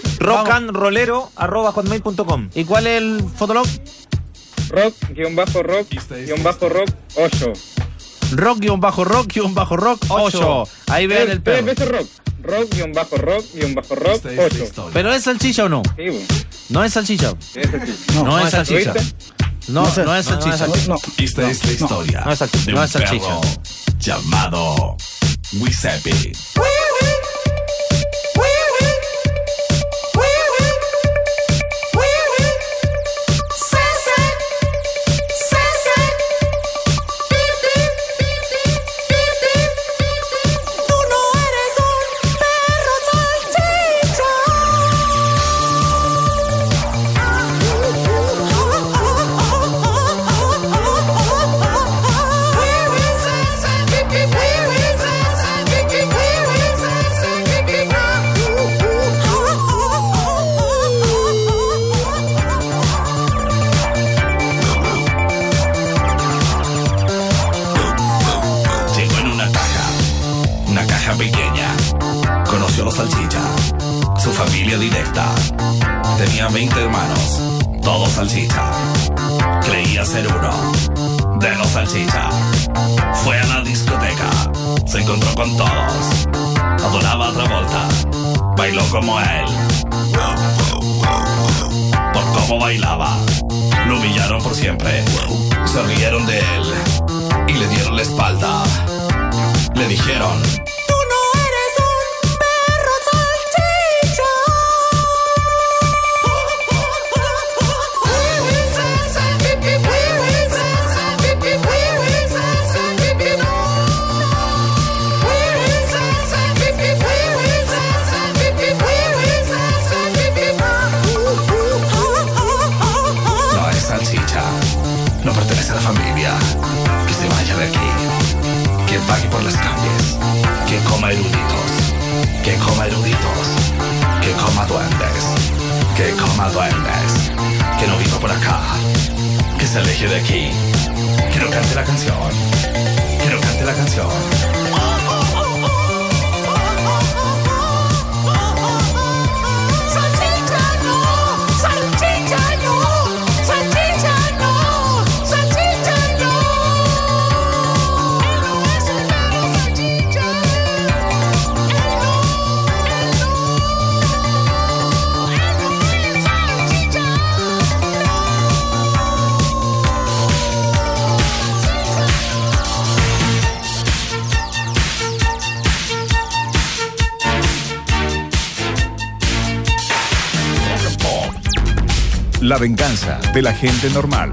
rockandrollero@hotmail.com. ¿Y cuál es el fotolog? Rock-rock 8. Rock-rock 8. Ahí vean el perro. Veces rock. Rock-rock 8. ¿Pero es salchicha o no? Sí, bueno. No es salchicha. Sí, es salchicha. No es salchicha. No es salchicha. Esta es la historia No es salchicha. de No un es salchicha. perro llamado Giuseppe. Llegó en una caja pequeña. Conoció a los salchicha, su familia directa. Tenía 20 hermanos, todos salchicha. Creía ser uno de los salchicha. Fue a la discoteca, se encontró con todos. Adoraba a Travolta, bailó como él. Por cómo bailaba, lo humillaron por siempre. Se rieron de él y le dieron la espalda. Le dijeron: Tú no eres un perro salchicha. no es salchicha, no pertenece a la familia. Que se vaya de aquí, que pague por las calles, que coma eruditos, que coma eruditos, que coma duendes, que coma duendes, que no viva por acá, que se aleje de aquí, que no cante la canción, que no cante la canción. Salchicha no, salchicha no, salchicha no, salchicha no. Él no es un perro salchicha. La venganza de la gente normal.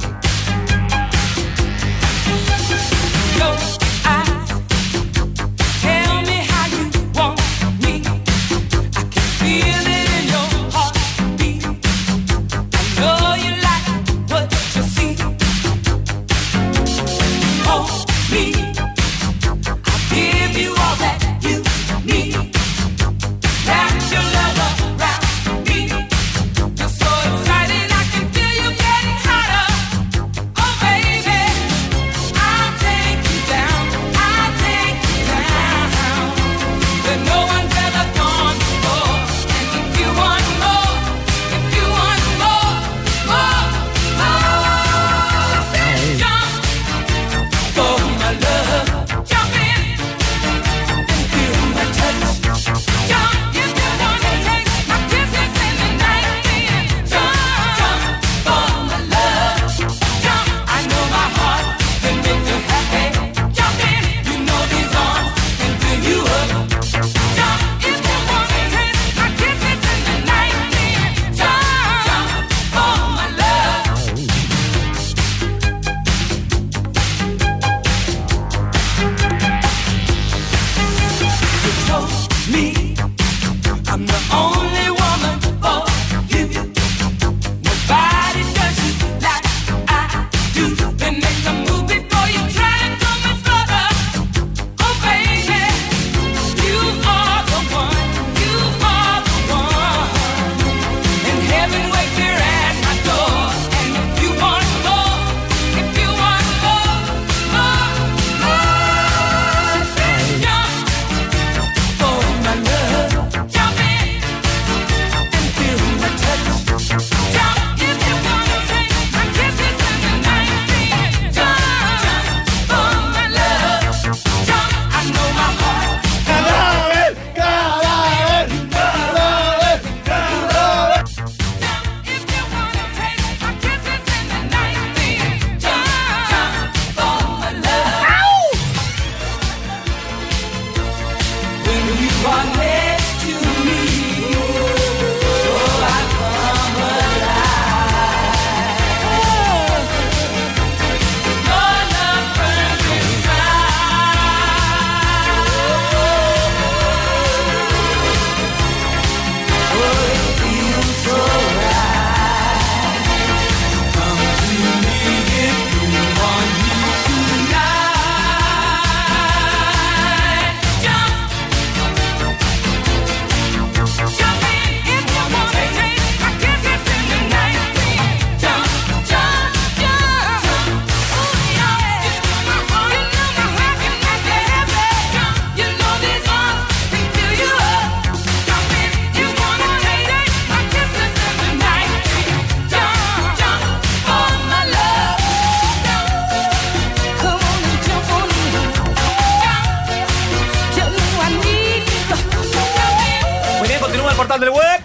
Del web.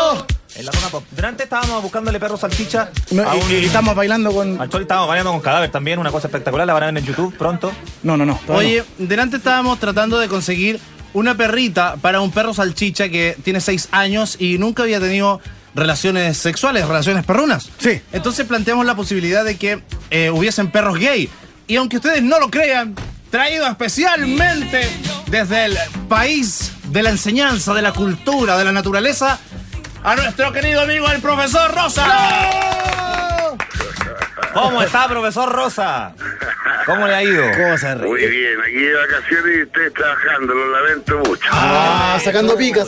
En la zona pop. Delante estábamos buscándole perro salchicha. No, y estamos bailando con. Al Choli estábamos bailando con Cadáver también, una cosa espectacular. La van a ver en YouTube pronto. No. Oye, delante estábamos tratando de conseguir una perrita para un perro salchicha que tiene 6 años y nunca había tenido relaciones sexuales, relaciones perrunas. Sí. Entonces planteamos la posibilidad de que hubiesen perros gay. Y aunque ustedes no lo crean, traído especialmente desde el país de la enseñanza, de la cultura, de la naturaleza, a nuestro querido amigo el profesor Rosa. ¡No! ¿Cómo está, profesor Rosa? ¿Cómo le ha ido? Muy bien, aquí de vacaciones y ustedes trabajando, lo lamento mucho. Sacando pica.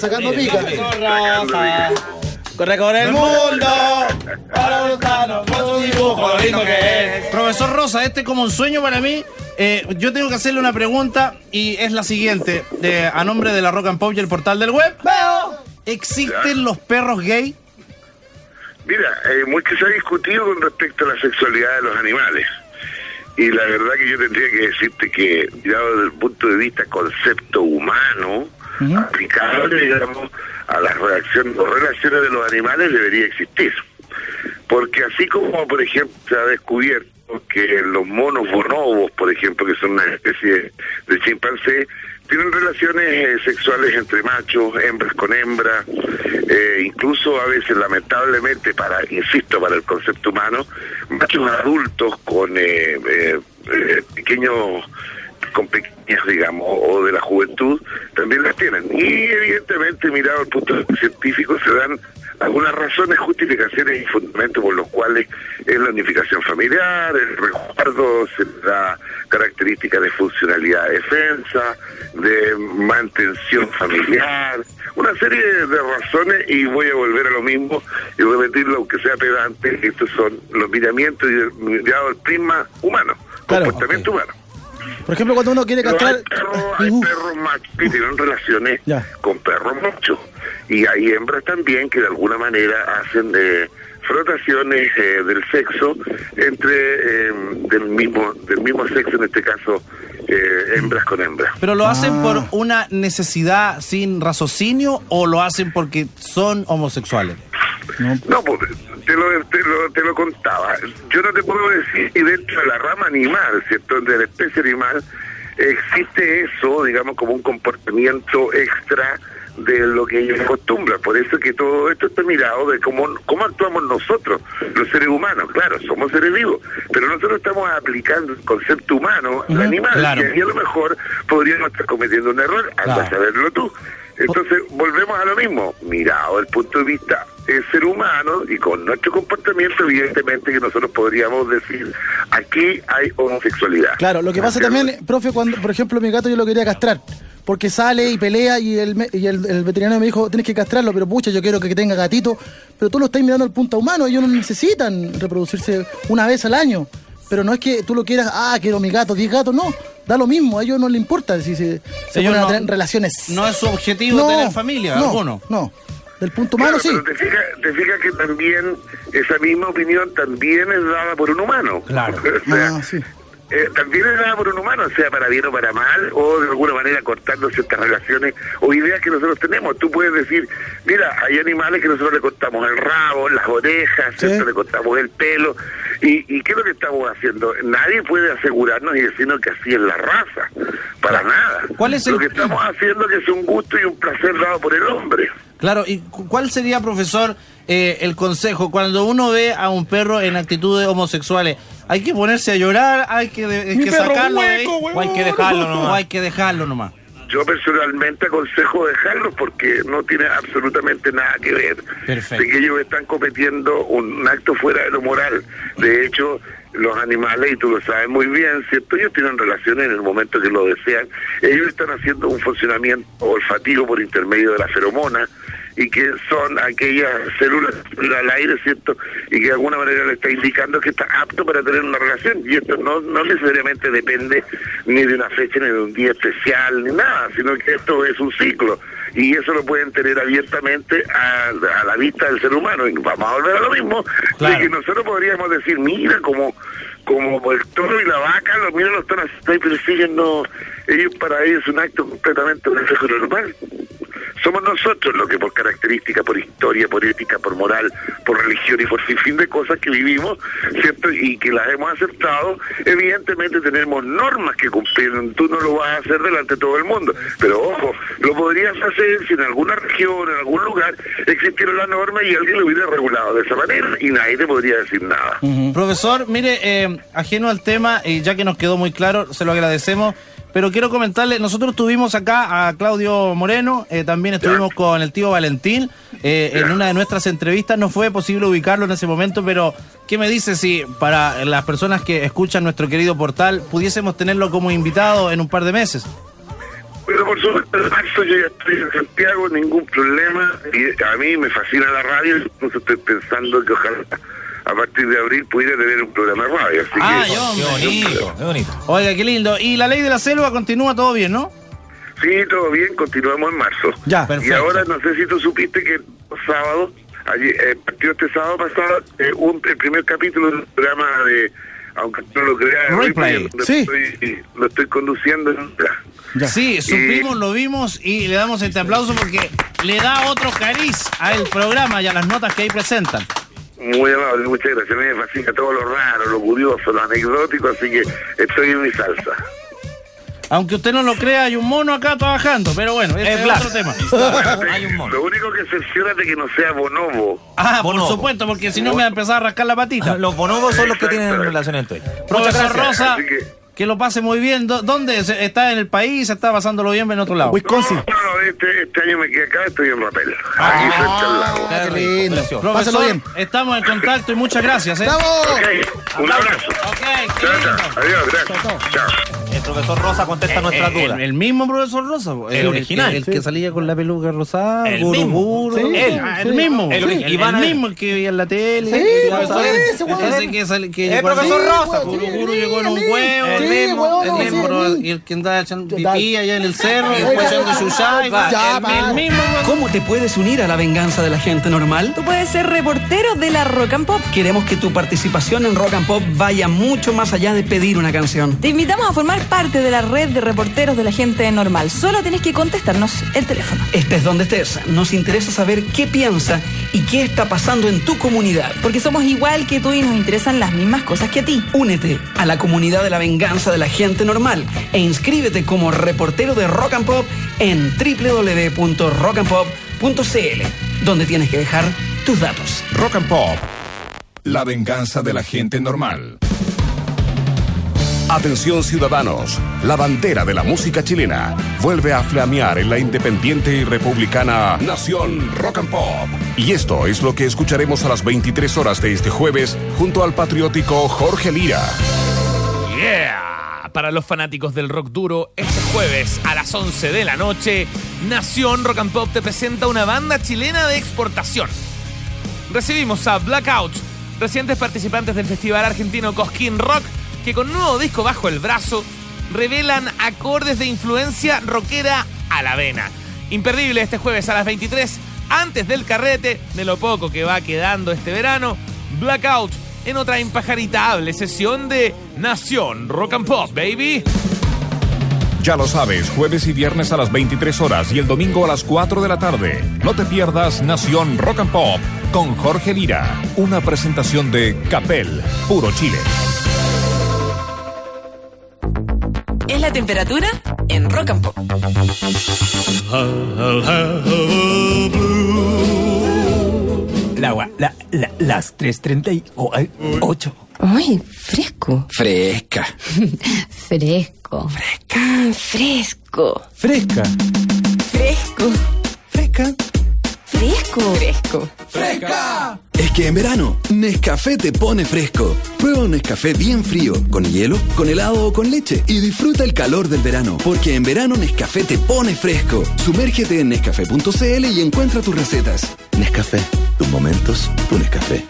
Corre con el mundo para buscarnos con su dibujo, lo lindo que es. Profesor Rosa, este es como un sueño para mí. Yo tengo que hacerle una pregunta y es la siguiente. A nombre de la Rock and Pop y el portal del web. ¿Existen los perros gay? Mira, mucho se ha discutido con respecto a la sexualidad de los animales. Y la verdad que yo tendría que decirte que, mirado desde el punto de vista concepto humano, aplicable, digamos, a las reacciones o relaciones de los animales, debería existir. Porque así como, por ejemplo, se ha descubierto que los monos bonobos, por ejemplo, que son una especie de chimpancé, tienen relaciones sexuales entre machos, hembras con hembras, incluso a veces lamentablemente para el concepto humano, machos adultos con pequeños, digamos, o de la juventud, también las tienen. Y evidentemente, mirado al punto de vista científico, se dan algunas razones, justificaciones y fundamentos por los cuales es la unificación familiar, el resguardo, se da características de funcionalidad de defensa, de mantención familiar, una serie de razones, y voy a volver a lo mismo y repetirlo aunque sea pedante. Estos son los miramientos mirado al prisma humano, comportamiento humano. Por ejemplo, cuando uno quiere castrar... Hay perros machos que tienen relaciones con perros machos, y hay hembras también que de alguna manera hacen frotaciones del sexo entre del mismo sexo, en este caso hembras con hembras. ¿Pero lo hacen por una necesidad sin raciocinio o lo hacen porque son homosexuales? No, pues te lo contaba. Yo no te puedo decir, y dentro de la rama animal, ¿cierto?, de la especie animal, existe eso, digamos, como un comportamiento extra de lo que ellos acostumbran. Por eso que todo esto está mirado de cómo actuamos nosotros, los seres humanos. Claro, somos seres vivos, pero nosotros estamos aplicando el concepto humano al animal, y ahí a lo mejor podríamos estar cometiendo un error, anda a saberlo tú. Entonces, volvemos a lo mismo, mirado desde el punto de vista del ser humano y con nuestro comportamiento, evidentemente que nosotros podríamos decir, aquí hay homosexualidad. Claro, lo que pasa también, profe, cuando, por ejemplo, mi gato yo lo quería castrar, porque sale y pelea y el veterinario me dijo, tienes que castrarlo, pero pucha, yo quiero que tenga gatito, pero tú lo estás mirando al punto humano, ellos no necesitan reproducirse una vez al año. Pero no es que tú lo quieras, quiero mi gato, 10 gatos, no, da lo mismo, a ellos no les importa si se ponen a tener relaciones. No es su objetivo tener familia, alguno. No, del punto humano sí. Pero te fijas que también esa misma opinión también es dada por un humano. Claro. O sea, también es dada por un humano, sea para bien o para mal, o de alguna manera cortando ciertas relaciones o ideas que nosotros tenemos. Tú puedes decir, mira, hay animales que nosotros le cortamos el rabo, las orejas, ¿cierto? Le cortamos el pelo, y ¿qué es lo que estamos haciendo? Nadie puede asegurarnos y decirnos que así es la raza, para nada. ¿Cuál es lo que estamos haciendo que es un gusto y un placer dado por el hombre. Claro, ¿y cuál sería, profesor, el consejo cuando uno ve a un perro en actitudes homosexuales? ¿Hay que ponerse a llorar? ¿Hay que sacarlo de ahí? ¿O hay que dejarlo nomás? ¿O hay que dejarlo nomás? Yo personalmente aconsejo dejarlos porque no tiene absolutamente nada que ver. Perfecto. De que ellos están cometiendo un acto fuera de lo moral. De hecho, los animales, y tú lo sabes muy bien, ¿cierto? Ellos tienen relaciones en el momento que lo desean. Ellos están haciendo un funcionamiento olfativo por intermedio de la feromona, y que son aquellas células al aire, ¿cierto? Y que de alguna manera le está indicando que está apto para tener una relación. Y esto no necesariamente depende ni de una fecha, ni de un día especial, ni nada, sino que esto es un ciclo. Y eso lo pueden tener abiertamente a la vista del ser humano. Y vamos a volver a lo mismo, de que nosotros podríamos decir, mira, como el toro y la vaca, los están haciendo, pero siguen, no, ellos, para ellos es un acto completamente reflejo normal. Somos nosotros los que por característica, por historia, por ética, por moral, por religión y por fin de cosas que vivimos, ¿cierto? Y que las hemos aceptado, evidentemente tenemos normas que cumplir. Tú no lo vas a hacer delante de todo el mundo, pero ojo, lo podrías hacer si en alguna región, en algún lugar, existiera la norma y alguien lo hubiera regulado de esa manera y nadie te podría decir nada. Profesor, mire, ajeno al tema, ya que nos quedó muy claro, se lo agradecemos. Pero quiero comentarle, nosotros tuvimos acá a Claudio Moreno, también estuvimos con el tío Valentín, en una de nuestras entrevistas. No fue posible ubicarlo en ese momento, pero ¿qué me dice si para las personas que escuchan nuestro querido portal pudiésemos tenerlo como invitado en un par de meses? Pero por supuesto, en marzo yo ya estoy en Santiago, ningún problema, y a mí me fascina la radio, incluso estoy pensando que ojalá a partir de abril pudiera tener un programa de radio. Así qué bonito. Oiga, qué lindo. ¿Y la ley de la selva continúa todo bien, no? Sí, todo bien, continuamos en marzo. Ya, perfecto. Y ahora no sé si tú supiste que el sábado, partió este sábado pasado, el primer capítulo del programa de, aunque no lo creas, Replay. Sí. Lo estoy conduciendo. Sí, supimos, lo vimos y le damos este aplauso porque le da otro cariz al programa y a las notas que ahí presentan. Muy amable, muchas gracias. A mí me fascina todo lo raro, lo curioso, lo anecdótico, así que estoy en mi salsa. Aunque usted no lo crea, hay un mono acá trabajando, pero bueno, ese es otro tema. Hay un mono. Lo único que cerciórate que no sea bonobo. Ah, Bonobo. por supuesto, porque si no me va a empezar a rascar la patita. Los bonobos son los que tienen relación entre ellos. Profesor Rosa, que lo pase muy bien. ¿Dónde está en el país? ¿Está pasándolo bien en otro lado? Wisconsin. No, este año me quedé acá, estoy en Rapel. Aquí frente al lago. Qué lindo. Pásalo Profesor, bien. Estamos en contacto y muchas gracias. ¡Bravo! Ok, un abrazo. Chao. Adiós, gracias. Chao. El profesor Rosa contesta nuestras dudas. El mismo profesor Rosa. El original. El que salía con la peluca rosada. El guru, mismo. guru. Sí, El mismo. El mismo el que veía en la tele. Sí, ese que el profesor Rosa. Guru llegó en un huevo. El mismo. Y el que andaba echando pipí allá en el cerro. Y después echando chuchá. El mismo. ¿Cómo te puedes unir a la venganza de la gente normal? Tú puedes ser reportero de la Rock and Pop. Queremos que tu participación en Rock and Pop vaya mucho más allá de pedir una canción. Te invitamos a formar parte de la red de reporteros de la gente normal. Solo tienes que contestarnos el teléfono. Estés donde estés, nos interesa saber qué piensa y qué está pasando en tu comunidad. Porque somos igual que tú y nos interesan las mismas cosas que a ti. Únete a la comunidad de la venganza de la gente normal e inscríbete como reportero de Rock and Pop en www.rockandpop.cl, donde tienes que dejar tus datos. Rock and Pop. La venganza de la gente normal. Atención ciudadanos, la bandera de la música chilena vuelve a flamear en la independiente y republicana Nación Rock and Pop. Y esto es lo que escucharemos a las 23 horas de este jueves junto al patriótico Jorge Lira. Yeah. Para los fanáticos del rock duro, este jueves a las 11 de la noche, Nación Rock and Pop te presenta una banda chilena de exportación. Recibimos a Blackout, recientes participantes del festival argentino Cosquín Rock, que con un nuevo disco bajo el brazo revelan acordes de influencia rockera a la vena. Imperdible este jueves a las 23, antes del carrete, de lo poco que va quedando este verano, Blackout en otra impajaritable sesión de Nación Rock and Pop, baby. Ya lo sabes, jueves y viernes a las 23 horas y el domingo a las 4 de la tarde. No te pierdas Nación Rock and Pop con Jorge Lira. Una presentación de Capel, Puro Chile. Es la temperatura en Rock and Pop. Las 3:38. Ay, fresco. Fresca. Fresco. Fresco. Fresca. Fresco. Fresca. Fresco. Fresco. ¡Fresca! Es que en verano, Nescafé te pone fresco. Prueba un Nescafé bien frío, con hielo, con helado o con leche y disfruta el calor del verano. Porque en verano Nescafé te pone fresco. Sumérgete en Nescafé.cl y encuentra tus recetas. Nescafé, tus momentos, tu Nescafé.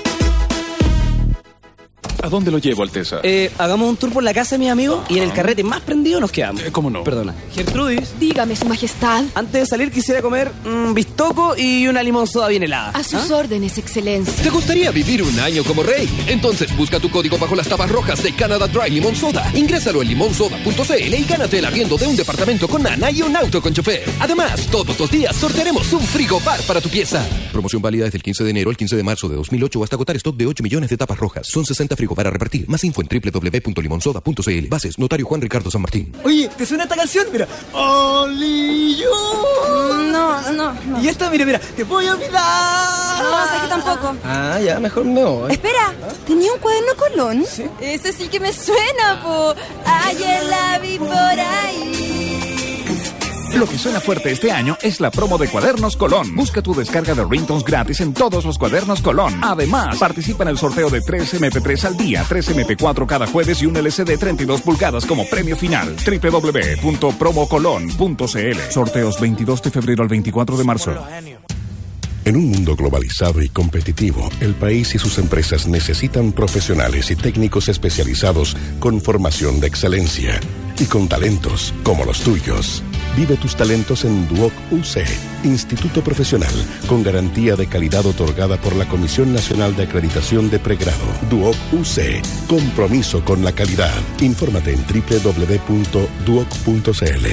¿A dónde lo llevo, Alteza? Hagamos un tour por la casa de mi amigo y en el carrete más prendido nos quedamos. ¿Cómo no? Perdona. Gertrudis. Dígame, su majestad. Antes de salir quisiera comer bistoco y una limón soda bien helada. A sus órdenes, excelencia. ¿Te gustaría vivir un año como rey? Entonces busca tu código bajo las tapas rojas de Canada Dry Limón Soda. Ingrésalo en limonsoda.cl y gánate el arriendo de un departamento con nana y un auto con chofer. Además, todos los días sortearemos un frigobar para tu pieza. Promoción válida desde el 15 de enero al 15 de marzo de 2008 hasta agotar stock de 8 millones de tapas rojas. Son 60 frigobar a repartir. Más info en www.limonsoda.cl. Bases, Notario Juan Ricardo San Martín. Oye, ¿te suena esta canción? Mira. Only you. No. Y esta, mira, te voy a olvidar. No, sé que tampoco. Ah, ya, mejor no. Espera, ¿tenía un cuaderno Colón? Sí. Ese sí que me suena, po. Ayer la vi por ahí. Lo que suena fuerte este año es la promo de Cuadernos Colón. Busca tu descarga de ringtones gratis en todos los Cuadernos Colón. Además, participa en el sorteo de 3 MP3 al día, 3 MP4 cada jueves y un LCD 32 pulgadas como premio final. www.promocolon.cl. Sorteos 22 de febrero al 24 de marzo. En un mundo globalizado y competitivo, el país y sus empresas necesitan profesionales y técnicos especializados con formación de excelencia y con talentos como los tuyos. Vive tus talentos en Duoc UC, Instituto Profesional, con garantía de calidad otorgada por la Comisión Nacional de Acreditación de Pregrado. Duoc UC, compromiso con la calidad. Infórmate en www.duoc.cl.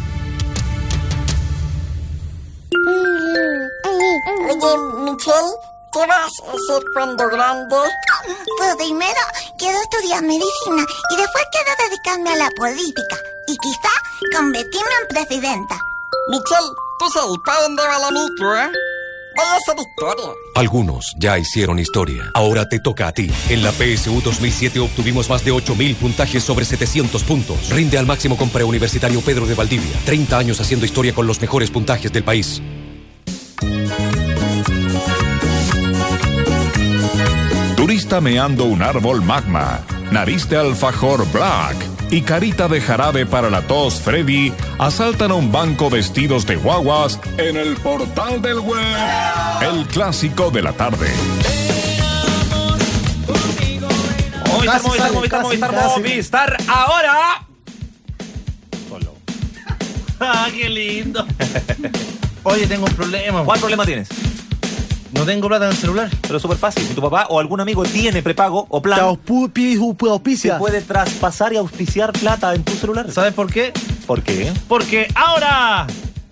Oye, Michelle, ¿qué vas a hacer cuando grande? Pues primero quiero estudiar medicina y después quiero dedicarme a la política. y quizá convertirme en presidenta. Michelle, tú sabes para dónde va la micro, ¿eh? Voy a hacer historia. Algunos ya hicieron historia. Ahora te toca a ti. En la PSU 2007 obtuvimos más de 8.000 puntajes sobre 700 puntos. Rinde al máximo con Preuniversitario Pedro de Valdivia. 30 años haciendo historia con los mejores puntajes del país. Turista meando un árbol magma, nariz de alfajor black y carita de jarabe para la tos Freddy asaltan a un banco vestidos de guaguas en el portal del web. El clásico de la tarde. Movistar, ahora. Solo. Ah, qué lindo. Oye, tengo un problema. ¿Cuál problema tienes? No tengo plata en el celular. Pero es súper fácil. Si tu papá o algún amigo tiene prepago o plan, auspicia. se puede traspasar y auspiciar plata en tu celular. ¿Sabes por qué? ¿Por qué? Porque ahora.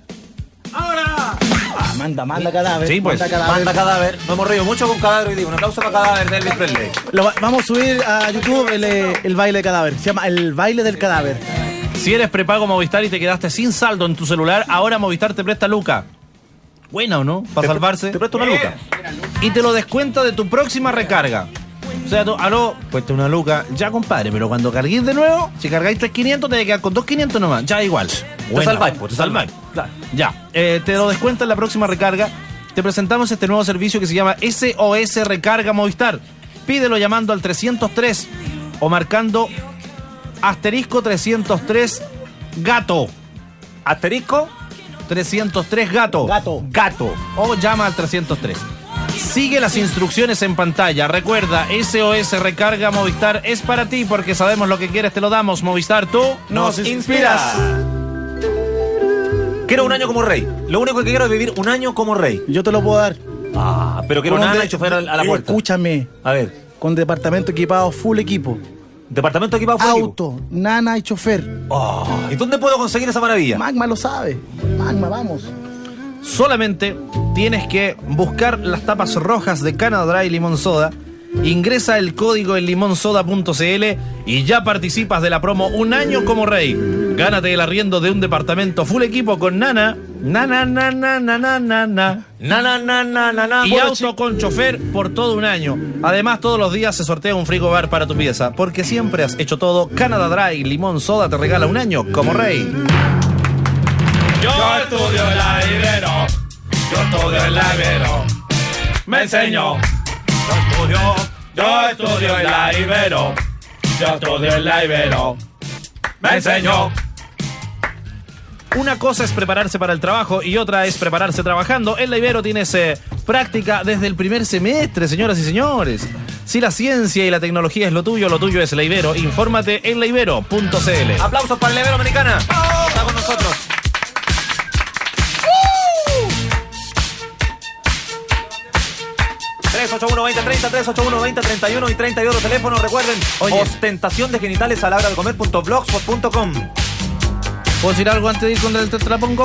Manda cadáver. Sí, pues. Manda cadáver. Nos hemos reído mucho con cadáver hoy día. Un aplauso para cadáver de Elvis Presley. Vamos a subir a YouTube el baile de cadáver. Se llama el baile del cadáver. Si eres prepago Movistar y te quedaste sin saldo en tu celular, ahora Movistar te presta luca. Buena, ¿o no? Para salvarse. Te presta una luca. Y te lo descuenta de tu próxima recarga. O sea, tú, cuesta una luca. Ya, compadre, pero cuando carguís de nuevo, si cargáis 3.500, te vas a quedar con 2.500 nomás. Ya, igual. Te salváis, pues, te salváis. Claro. Ya. Te lo descuenta en la próxima recarga. Te presentamos este nuevo servicio que se llama SOS Recarga Movistar. Pídelo llamando al 303 o marcando asterisco 303 gato. ¿Asterisco? 303 gato. Gato. O llama al 303. Sigue las instrucciones en pantalla. Recuerda, SOS Recarga Movistar es para ti porque sabemos lo que quieres, te lo damos. Movistar, tú nos inspiras. Quiero un año como rey. Lo único que quiero es vivir un año como rey. Yo te lo puedo dar. Ah, pero quiero nada y chofer a la puerta. Escúchame. A ver. Con departamento equipado, full equipo. ¿Departamento equipado full Auto, equipo? nana y chofer. ¿Y dónde puedo conseguir esa maravilla? Magma lo sabe. Magma, vamos. Solamente tienes que buscar las tapas rojas de Canada Dry Limón Soda. Ingresa el código en limonsoda.cl y ya participas de la promo Un Año como Rey. Gánate el arriendo de un departamento full equipo con nana. Y auto con chofer por todo un año. Además, todos los días se sortea un frigobar para tu pieza. Porque siempre has hecho todo. Canada Dry Limón Soda te regala un año como rey. Yo estudio en la Ibero. Yo estudio en la Ibero. Me enseño. Yo estudio en la Ibero. Yo estudio en la Ibero. Me enseño. Una cosa es prepararse para el trabajo y otra es prepararse trabajando. En la Ibero tienes práctica desde el primer semestre, señoras y señores. Si la ciencia y la tecnología es lo tuyo es la Ibero. Infórmate en laibero.cl. Aplausos para la Ibero Americana. Está con nosotros. 381-2030, 381-2031 y 32 teléfonos. Recuerden, ostentación de genitales a la hora de comer.blogspot.com. ¿Puedo decir algo antes de ir con el tetrapongo?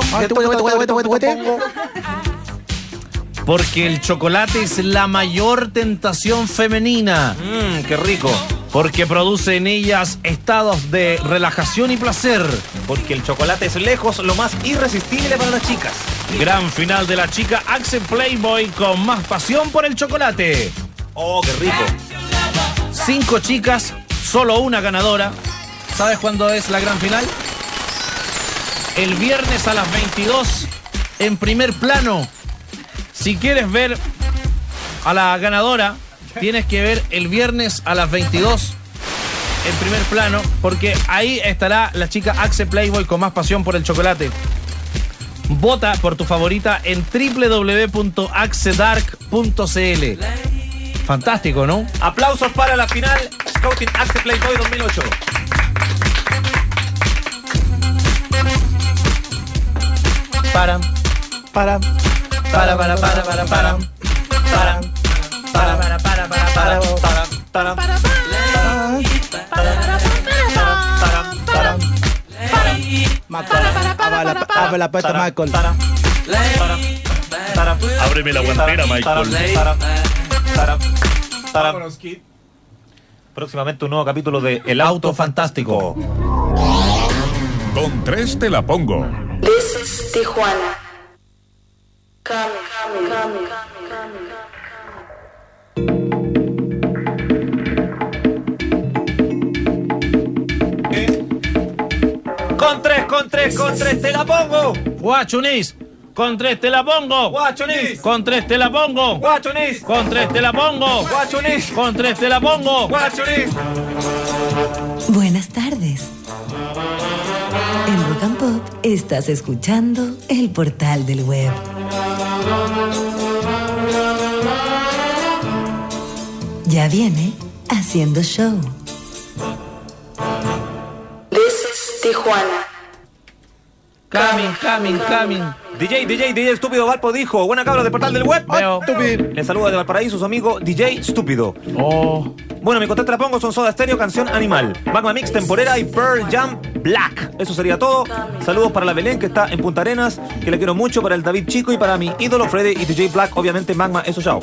Porque el chocolate es la mayor tentación femenina. Qué rico. Porque produce en ellas estados de relajación y placer. Porque el chocolate es lejos lo más irresistible para las chicas. Gran final de la chica Axe Playboy con más pasión por el chocolate. Oh, qué rico. 5 chicas, solo una ganadora. ¿Sabes cuándo es la gran final? El viernes a las 22 en Primer Plano. Si quieres ver a la ganadora, tienes que ver el viernes a las 22 en Primer Plano, porque ahí estará la chica Axe Playboy con más pasión por el chocolate. Vota por tu favorita en www.axedark.cl. Fantástico, ¿no? Aplausos para la final Scouting Axe Playboy 2008. Para. Abre la puerta, Michael. Ábreme la guantera, Michael. Próximamente un nuevo capítulo de El Auto Fantástico. Con 3 te la pongo. This is Tijuana. Coming. Con tres, te la pongo. Guachunis. Con 3 te la pongo. Guachunis. Con 3 te la pongo. Guachunis. Con 3 te la pongo. Guachunis. Con 3 te la pongo. Guachunis. Buenas tardes. En Rock and Pop estás escuchando El Portal del Web. Ya viene Haciendo Show. This is Tijuana. Coming. DJ estúpido Valpo dijo, buena cabra de Portal del Web. Veo. Le saluda de Valparaíso su amigo DJ Estúpido. Oh. Bueno, mi contesta la pongo, son Soda Stereo, Canción Animal, Magma Mix, Temporera y Pearl Jam Black. Eso sería todo. Saludos para la Belén, que está en Punta Arenas, que le quiero mucho, para el David Chico y para mi ídolo Freddy y DJ Black, obviamente Magma, eso chao.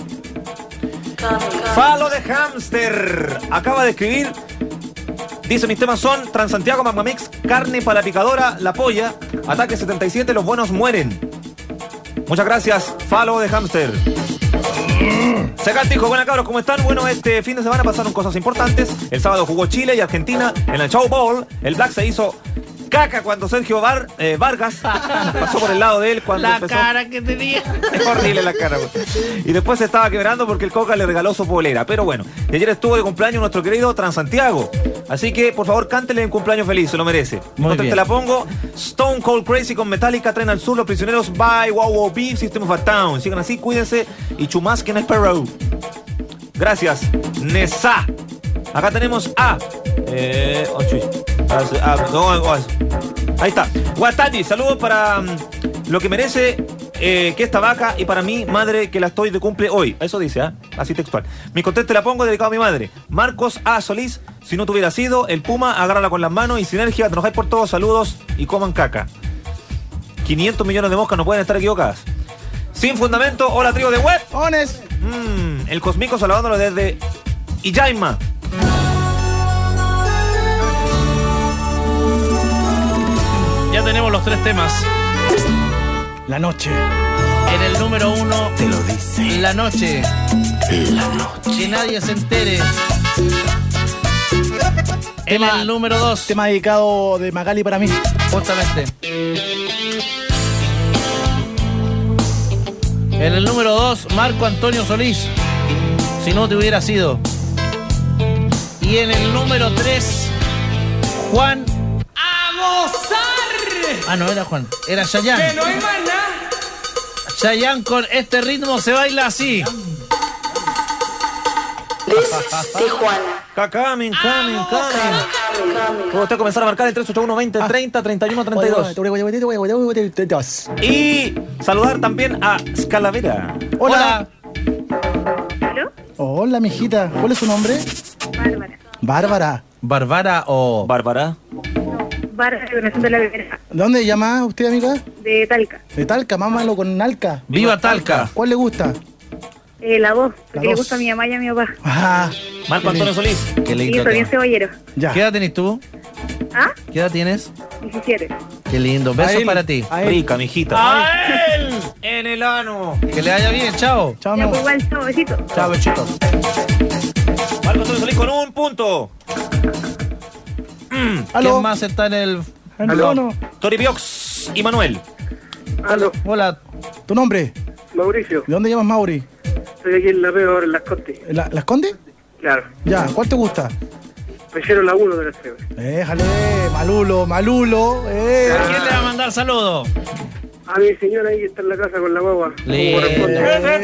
Falo de Hamster acaba de escribir. Dice, mis temas son Transantiago, Magma Mix, Carne para la Picadora, La Polla, Ataque 77, Los Buenos Mueren. Muchas gracias, Falo de Hamster. Secantijo, buenas cabros, ¿cómo están? Bueno, este fin de semana pasaron cosas importantes. El sábado jugó Chile y Argentina en el Show Bowl. El Black se hizo caca cuando Sergio Vargas pasó por el lado de él cuando La empezó. cara que tenía. Es horrible la cara, güey. Y después se estaba quebrando porque el Coca le regaló su polera. Pero bueno, y ayer estuvo de cumpleaños nuestro querido Transantiago. Así que, por favor, cántele en cumpleaños feliz, se lo merece. Muy bien. Te la pongo. Stone Cold Crazy con Metallica, Tren al Sur, Los Prisioneros, Bye, Wow Wow Beef, System of a Town. Sigan así, cuídense. Y Chumasquen es Perro. Gracias, Nesa. Acá tenemos a... ahí está. Guatati, saludos para lo que merece que esta vaca y para mi madre que la estoy de cumple hoy. Eso dice, así textual. Mi conteste la pongo dedicado a mi madre. Marcos A. Solís, si no te hubiera sido, el Puma, agárrala con las manos y sinergia, te enojáis por todo, saludos y coman caca. 500 millones de moscas no pueden estar equivocadas. Sin fundamento, hola trío de web. Ones. El Cosmico saludándolo desde Illaima. Ya tenemos los 3 temas. La noche. En el número 1, Te lo dice La Noche. la noche. Que nadie se entere. En el número 2, Tema dedicado de Magali para mí. justamente. En el número 2, Marco Antonio Solís. Si no te hubiera sido. Y en el número 3, Juan. ¡A gozar! Ah, no era Juan, era Chayanne. ¡Que no hay más nada! Chayanne con Este Ritmo Se Baila Así. This is Tijuana. Coming. Puede usted comenzar a marcar el 381 20 30 31 32. Y saludar también a Scalavera. Hola. ¿Aló? Hola, mijita. ¿Cuál es su nombre? Bárbara. Bárbara. ¿Bárbara o...? Bárbara. Bárbara de Corazón de la Bebera. ¿De dónde llama usted, amiga? De Talca. De Talca, mámalo con Nalca. ¡Viva Talca! ¿Cuál le gusta? La 2, porque La le dos. gusta a mi mamá y a mi papá. Ah, Marco Antonio Solís. Qué Y lindo soy bien tema. cebollero. ya. ¿Qué edad tenés tú? ¿Ah? ¿Qué edad tienes? 17. Qué lindo. A Besos él, para ti. a él. Rica, mijita. ¡A él! En el ano. Que le vaya bien, chao. Chao, mi Ya, amor. pues igual, chao, besito. Chao, besitos. Marco Antonio Solís con un punto. Aló. ¿Quién más está en el...? Aló. No. Tori Biox y Manuel. Aló, Hola. ¿Tu nombre? Mauricio. ¿De dónde llamas, Mauri? Estoy aquí en La Peor, en Las Contes. ¿Las Condes? Claro. Ya. ¿Cuál te gusta? Prefiero la 1 de las 3. Déjale. Malulo. ¿A quién le va a mandar saludo? A mi señora ahí que está en la casa con la guagua. Como Lindo. corresponde.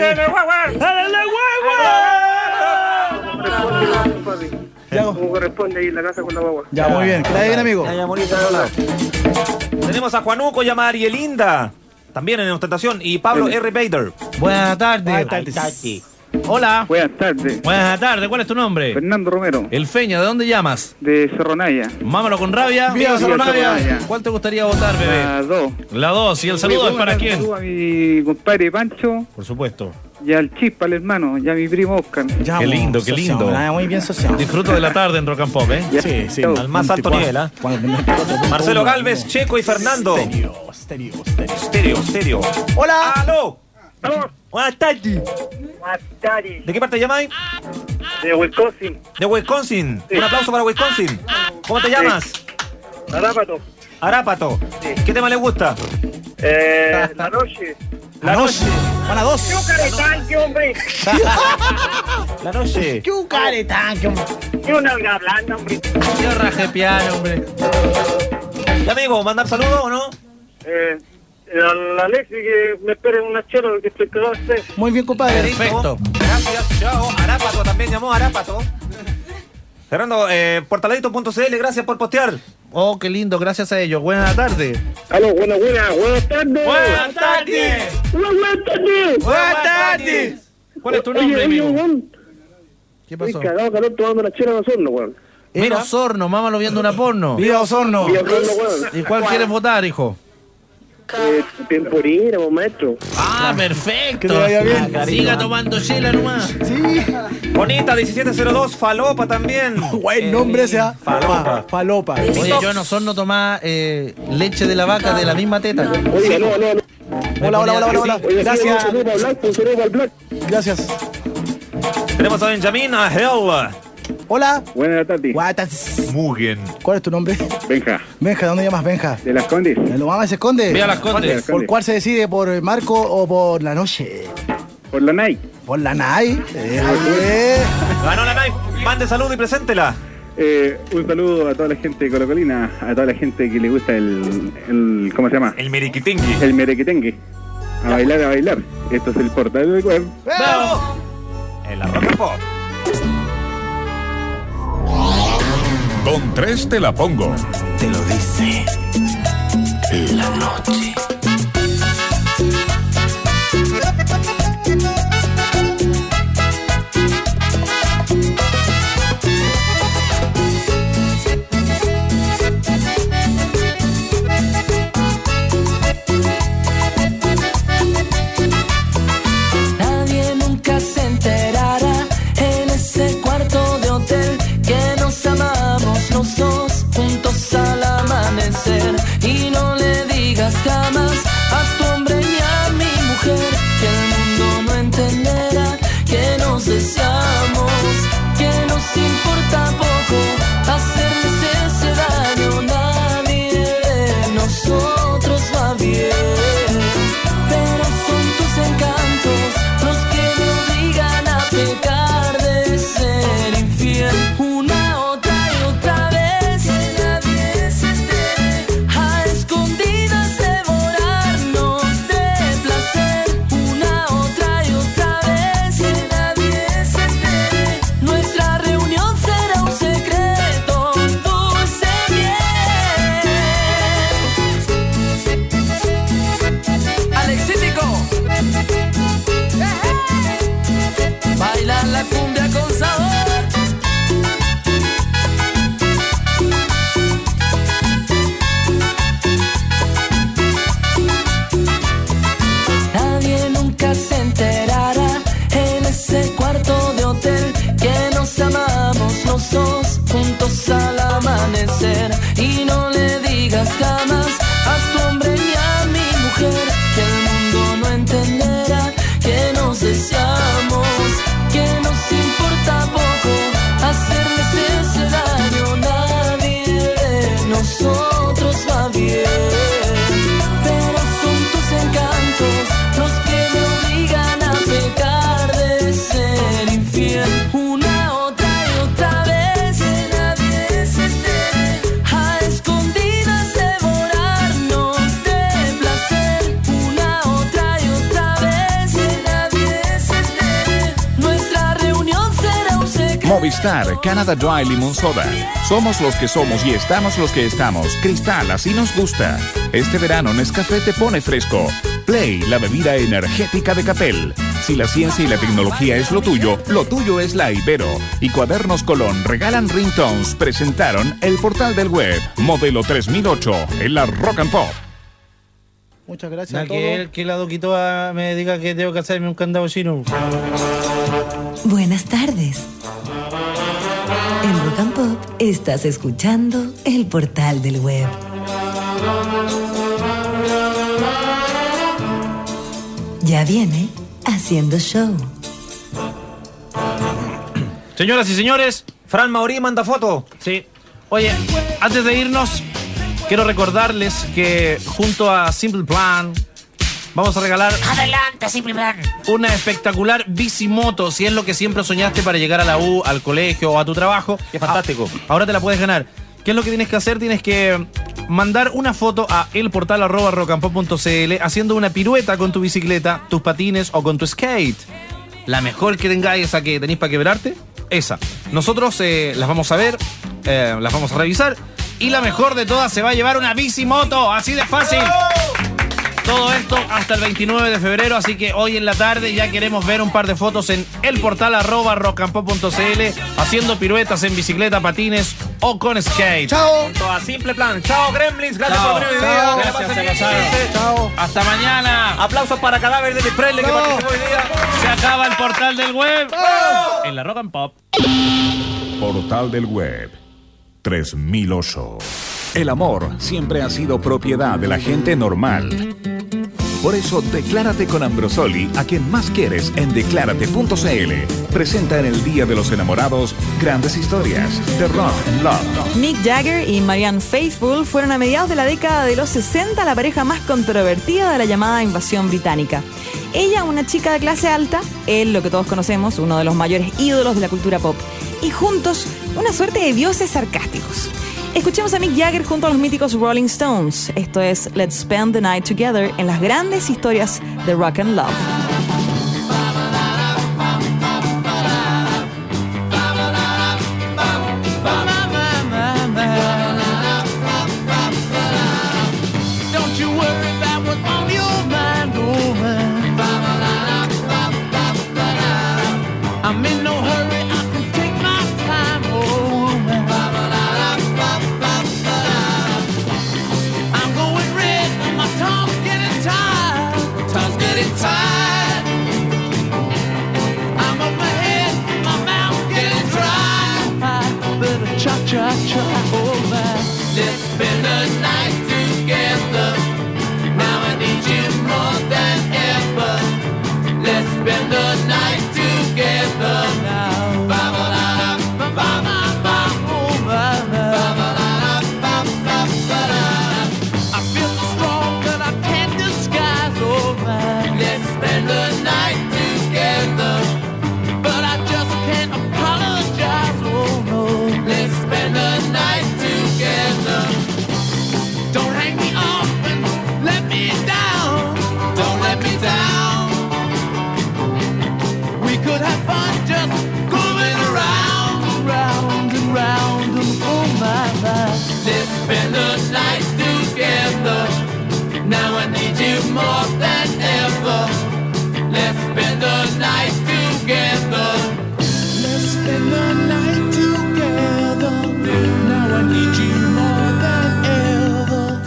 Ya. Como corresponde ahí en la casa con la guagua. Ya, muy bien. Que la bien, amigo. Ya, bonita, hola. Tenemos a Juanuco y a Marielinda. También en ostentación. Y Pablo R. Bader. Buenas tardes. Hola. Buenas tardes. Buenas tardes. ¿Cuál es tu nombre? Fernando Romero, El Feña. ¿De dónde llamas? de Cerro Naya. Mámalo con rabia. Viva Cerro Navia. ¿Cuál te gustaría votar, bebé? La 2. La 2. ¿Y el saludo es para quién? Saludo a mi compadre Pancho, Por supuesto. Y al Chispa, al hermano, y a mi primo Oscar. Ya, Qué lindo, qué lindo. Muy bien social. Disfruto de la tarde en Rock and Pop, ¿eh? Sí, sí. Al más alto nivel, ¿ah? Marcelo Galvez, Checo y Fernando. Stereo. Hola. ¡Aló! ¿Aló? Buenas tardes. Buenas tardes. ¿De qué parte llamáis? De Wisconsin. De Wisconsin. Sí. Un aplauso para Wisconsin. ¿Cómo te llamas? Arápato. Arápato. Sí. ¿Qué tema le gusta? La noche. La noche. Van a dos. ¡Qué caretanque, hombre! La noche. ¡Qué un caretanque, hombre! ¡Qué una alga blanda, hombre! Yo raje piano, hombre. Y amigo, ¿mandar saludos o no? A la Alexi que me espere una chela que estoy cagado de sed. Muy bien, compadre. Perfecto. Gracias, chao. Arápato también llamó Arápato. Fernando, portaladito.cl, gracias por postear. Oh, qué lindo, gracias a ellos. Buenas tardes. Aló, buenas tardes. Buenas tardes. Buenas tardes. Buenas tardes. ¿Cuál es tu nombre, amigo? weón. ¿Qué pasó? Estoy cagado calor tomando una chela de Osorno, weón. Mira, Osorno, mámalo viendo una porno. Viva Osorno. Y Osorno, weón. ¿Y cuál quieres votar, hijo? Temporina, maestro. Ah, perfecto. Que te vaya bien. Siga tomando chela nomás. Sí. Bonita 1702, Falopa también. Buen nombre ese, ¿ah? Falopa. Falopa. Oye, yo en Osorno tomaba leche de la vaca de la misma teta. Oye, no. Hola. Oye, Gracias. Un saludo al Black. Gracias. Tenemos a Benjamín, a Hell. Hola. Buenas tardes. Guatas. Mugen. ¿Cuál es tu nombre? Benja, Benja, ¿dónde llamas Benja? de Las Condes. ¿Me lo mamas se esconde? Ve a las Condes. ¿Por cuál se decide? ¿Por Marco o por la noche? Por la NAI. Por la NAI. Déjate. Ganó la Nike. Mande salud y preséntela. Un saludo a toda la gente de Colocolina, a toda la gente que le gusta el ¿cómo se llama? El meriquitingui. El merequetengue. A bailar. Esto es el portal del web. ¡Vamos! En la Rock and Pop. Con 3 te la pongo. Te lo dice la noche. Nadie nunca se enterará en ese cuarto de hotel que nos amamos los dos juntos al amanecer. Y no le digas jamás a tu hombre ni a mi mujer que el mundo no entenderá que nos deseamos, que nos importa poco hacerles ese daño. Nadie de nosotros va bien, pero son tus encantos los que me obligan a pecar de ser infiel. Una, otra y otra vez, que nadie se entere, a escondidas devorarnos de placer. Una, otra y otra vez, que nadie se entere, nuestra reunión será un secreto, dulce miel. Alexítico, bailar la cumbia con sabor. Nadie nunca se enterará en ese cuarto de hotel que nos amamos los dos juntos al amanecer. Y no le digas jamás a tu hombre ni a mi mujer que el mundo no entenderá que nos deseamos, que nos importa poco hacerles ese daño. Nadie de nosotros va bien, pero son tus encantos los que me obligan a pecar de ser infiel. Una, otra y otra vez, que nadie se entere, a escondidas devorarnos de placer. Una, otra y otra vez, que nadie se entere, nuestra reunión será un secreto. Movistar, Canada Dry Limón Soda. Somos los que somos y estamos los que estamos. Cristal, así nos gusta. Este verano Nescafé te pone fresco. Play, la bebida energética de Capel. Si la ciencia y la tecnología es lo tuyo es la Ibero. Y Cuadernos Colón regalan ringtones. Presentaron el portal del web, modelo 3008, en la Rock and Pop. Muchas gracias Nada a todos. que la doquitoa me diga que tengo que hacerme un candado chino. Buenas tardes. En Rock and Pop estás escuchando el portal del web. Ya viene haciendo show. Señoras y señores, Fran Maurí manda foto. Sí. Oye, antes de irnos, quiero recordarles que junto a Simple Plan vamos a regalar Adelante, Simple Plan. una espectacular bicimoto, si es lo que siempre soñaste para llegar a la U, al colegio o a tu trabajo. Qué fantástico. Ahora te la puedes ganar. ¿Qué es lo que tienes que hacer? Tienes que mandar una foto a elportal@rockandpop.cl haciendo una pirueta con tu bicicleta, tus patines o con tu skate. La mejor que tengáis, esa que tenéis para quebrarte, esa. Nosotros las vamos a ver, las vamos a revisar y la mejor de todas se va a llevar una bicimoto, así de fácil. Todo esto hasta el 29 de febrero, así que hoy en la tarde ya queremos ver un par de fotos en elportal@rockandpop.cl haciendo piruetas en bicicleta, patines o con skate. Chao. Junto a Simple Plan. Chao, Gremlins. Gracias Chao. por venir hoy Chao. día. Que la Gracias, pasen bien. se pasaron. Chao. Hasta mañana. Aplausos para Cadáver de Presley que participó hoy día. Se acaba el portal del web en la Rock and Pop. Portal del Web 3008. El amor siempre ha sido propiedad de la gente normal. Por eso, declárate con Ambrosoli, a quien más quieres en declárate.cl. Presenta en el Día de los Enamorados grandes historias de rock and love. Mick Jagger y Marianne Faithfull fueron a mediados de la década de los 60 la pareja más controvertida de la llamada invasión británica. Ella, una chica de clase alta, él, lo que todos conocemos, uno de los mayores ídolos de la cultura pop. Y juntos, una suerte de dioses sarcásticos. Escuchemos a Mick Jagger junto a los míticos Rolling Stones. Esto es Let's Spend the Night Together en las grandes historias de Rock and Love. Don't you worry about what's on your mind, woman. I'm in no hurry, I can take my time, woman. I'm going red, and my tongue's getting tired. Tongue's getting tired. I'm up my head, my mouth's getting dry. Better cha-cha-cha, oh man. Let's spend the night together. Now I need you more than ever. Let's spend the night together now. I feel so strong that I can't disguise, oh man. Let's spend the night together, but I just can't apologize, oh no. Let's spend the night together. Don't hang me up and let me down. Don't let me down. We could have fun just going around, round and round, and oh my, my. Let's spend the night together. Now I need you more than ever. Let's spend the night together. Let's spend the night together. Now I need you more than ever.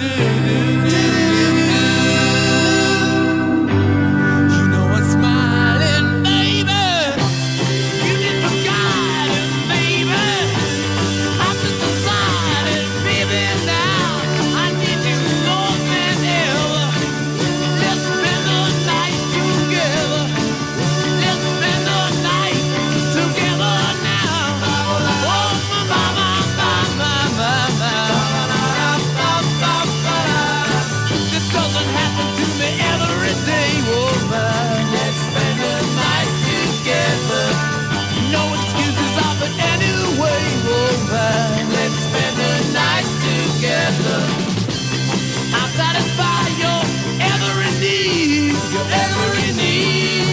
You know I'm smiling, baby. You need some guidance, baby. I'm just decided, baby, now I need you more than ever. Let's spend the night together. Let's spend the night together now. Oh, my, this doesn't happen to me every day, woman. Let's spend the night together. No excuses offered anyway, woman. Let's spend the night together. I'll satisfy your every need, your every need.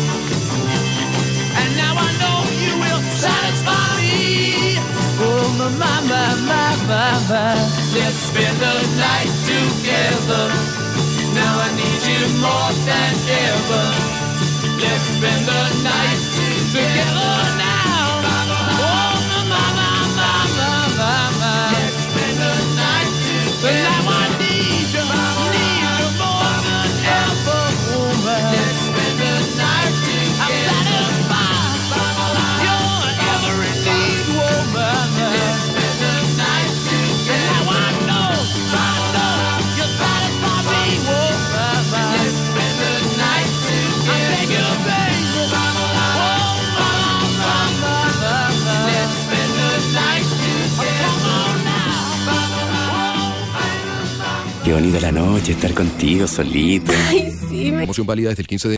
And now I know you will satisfy me. Oh, my. Let's spend the night together. Now I need you more than ever. Let's spend the night together now. Oh, my. Let's spend the night together. Now I need you more Qué bonita la noche, estar contigo solito. Ay, sí, me... Promoción válida desde el 15 de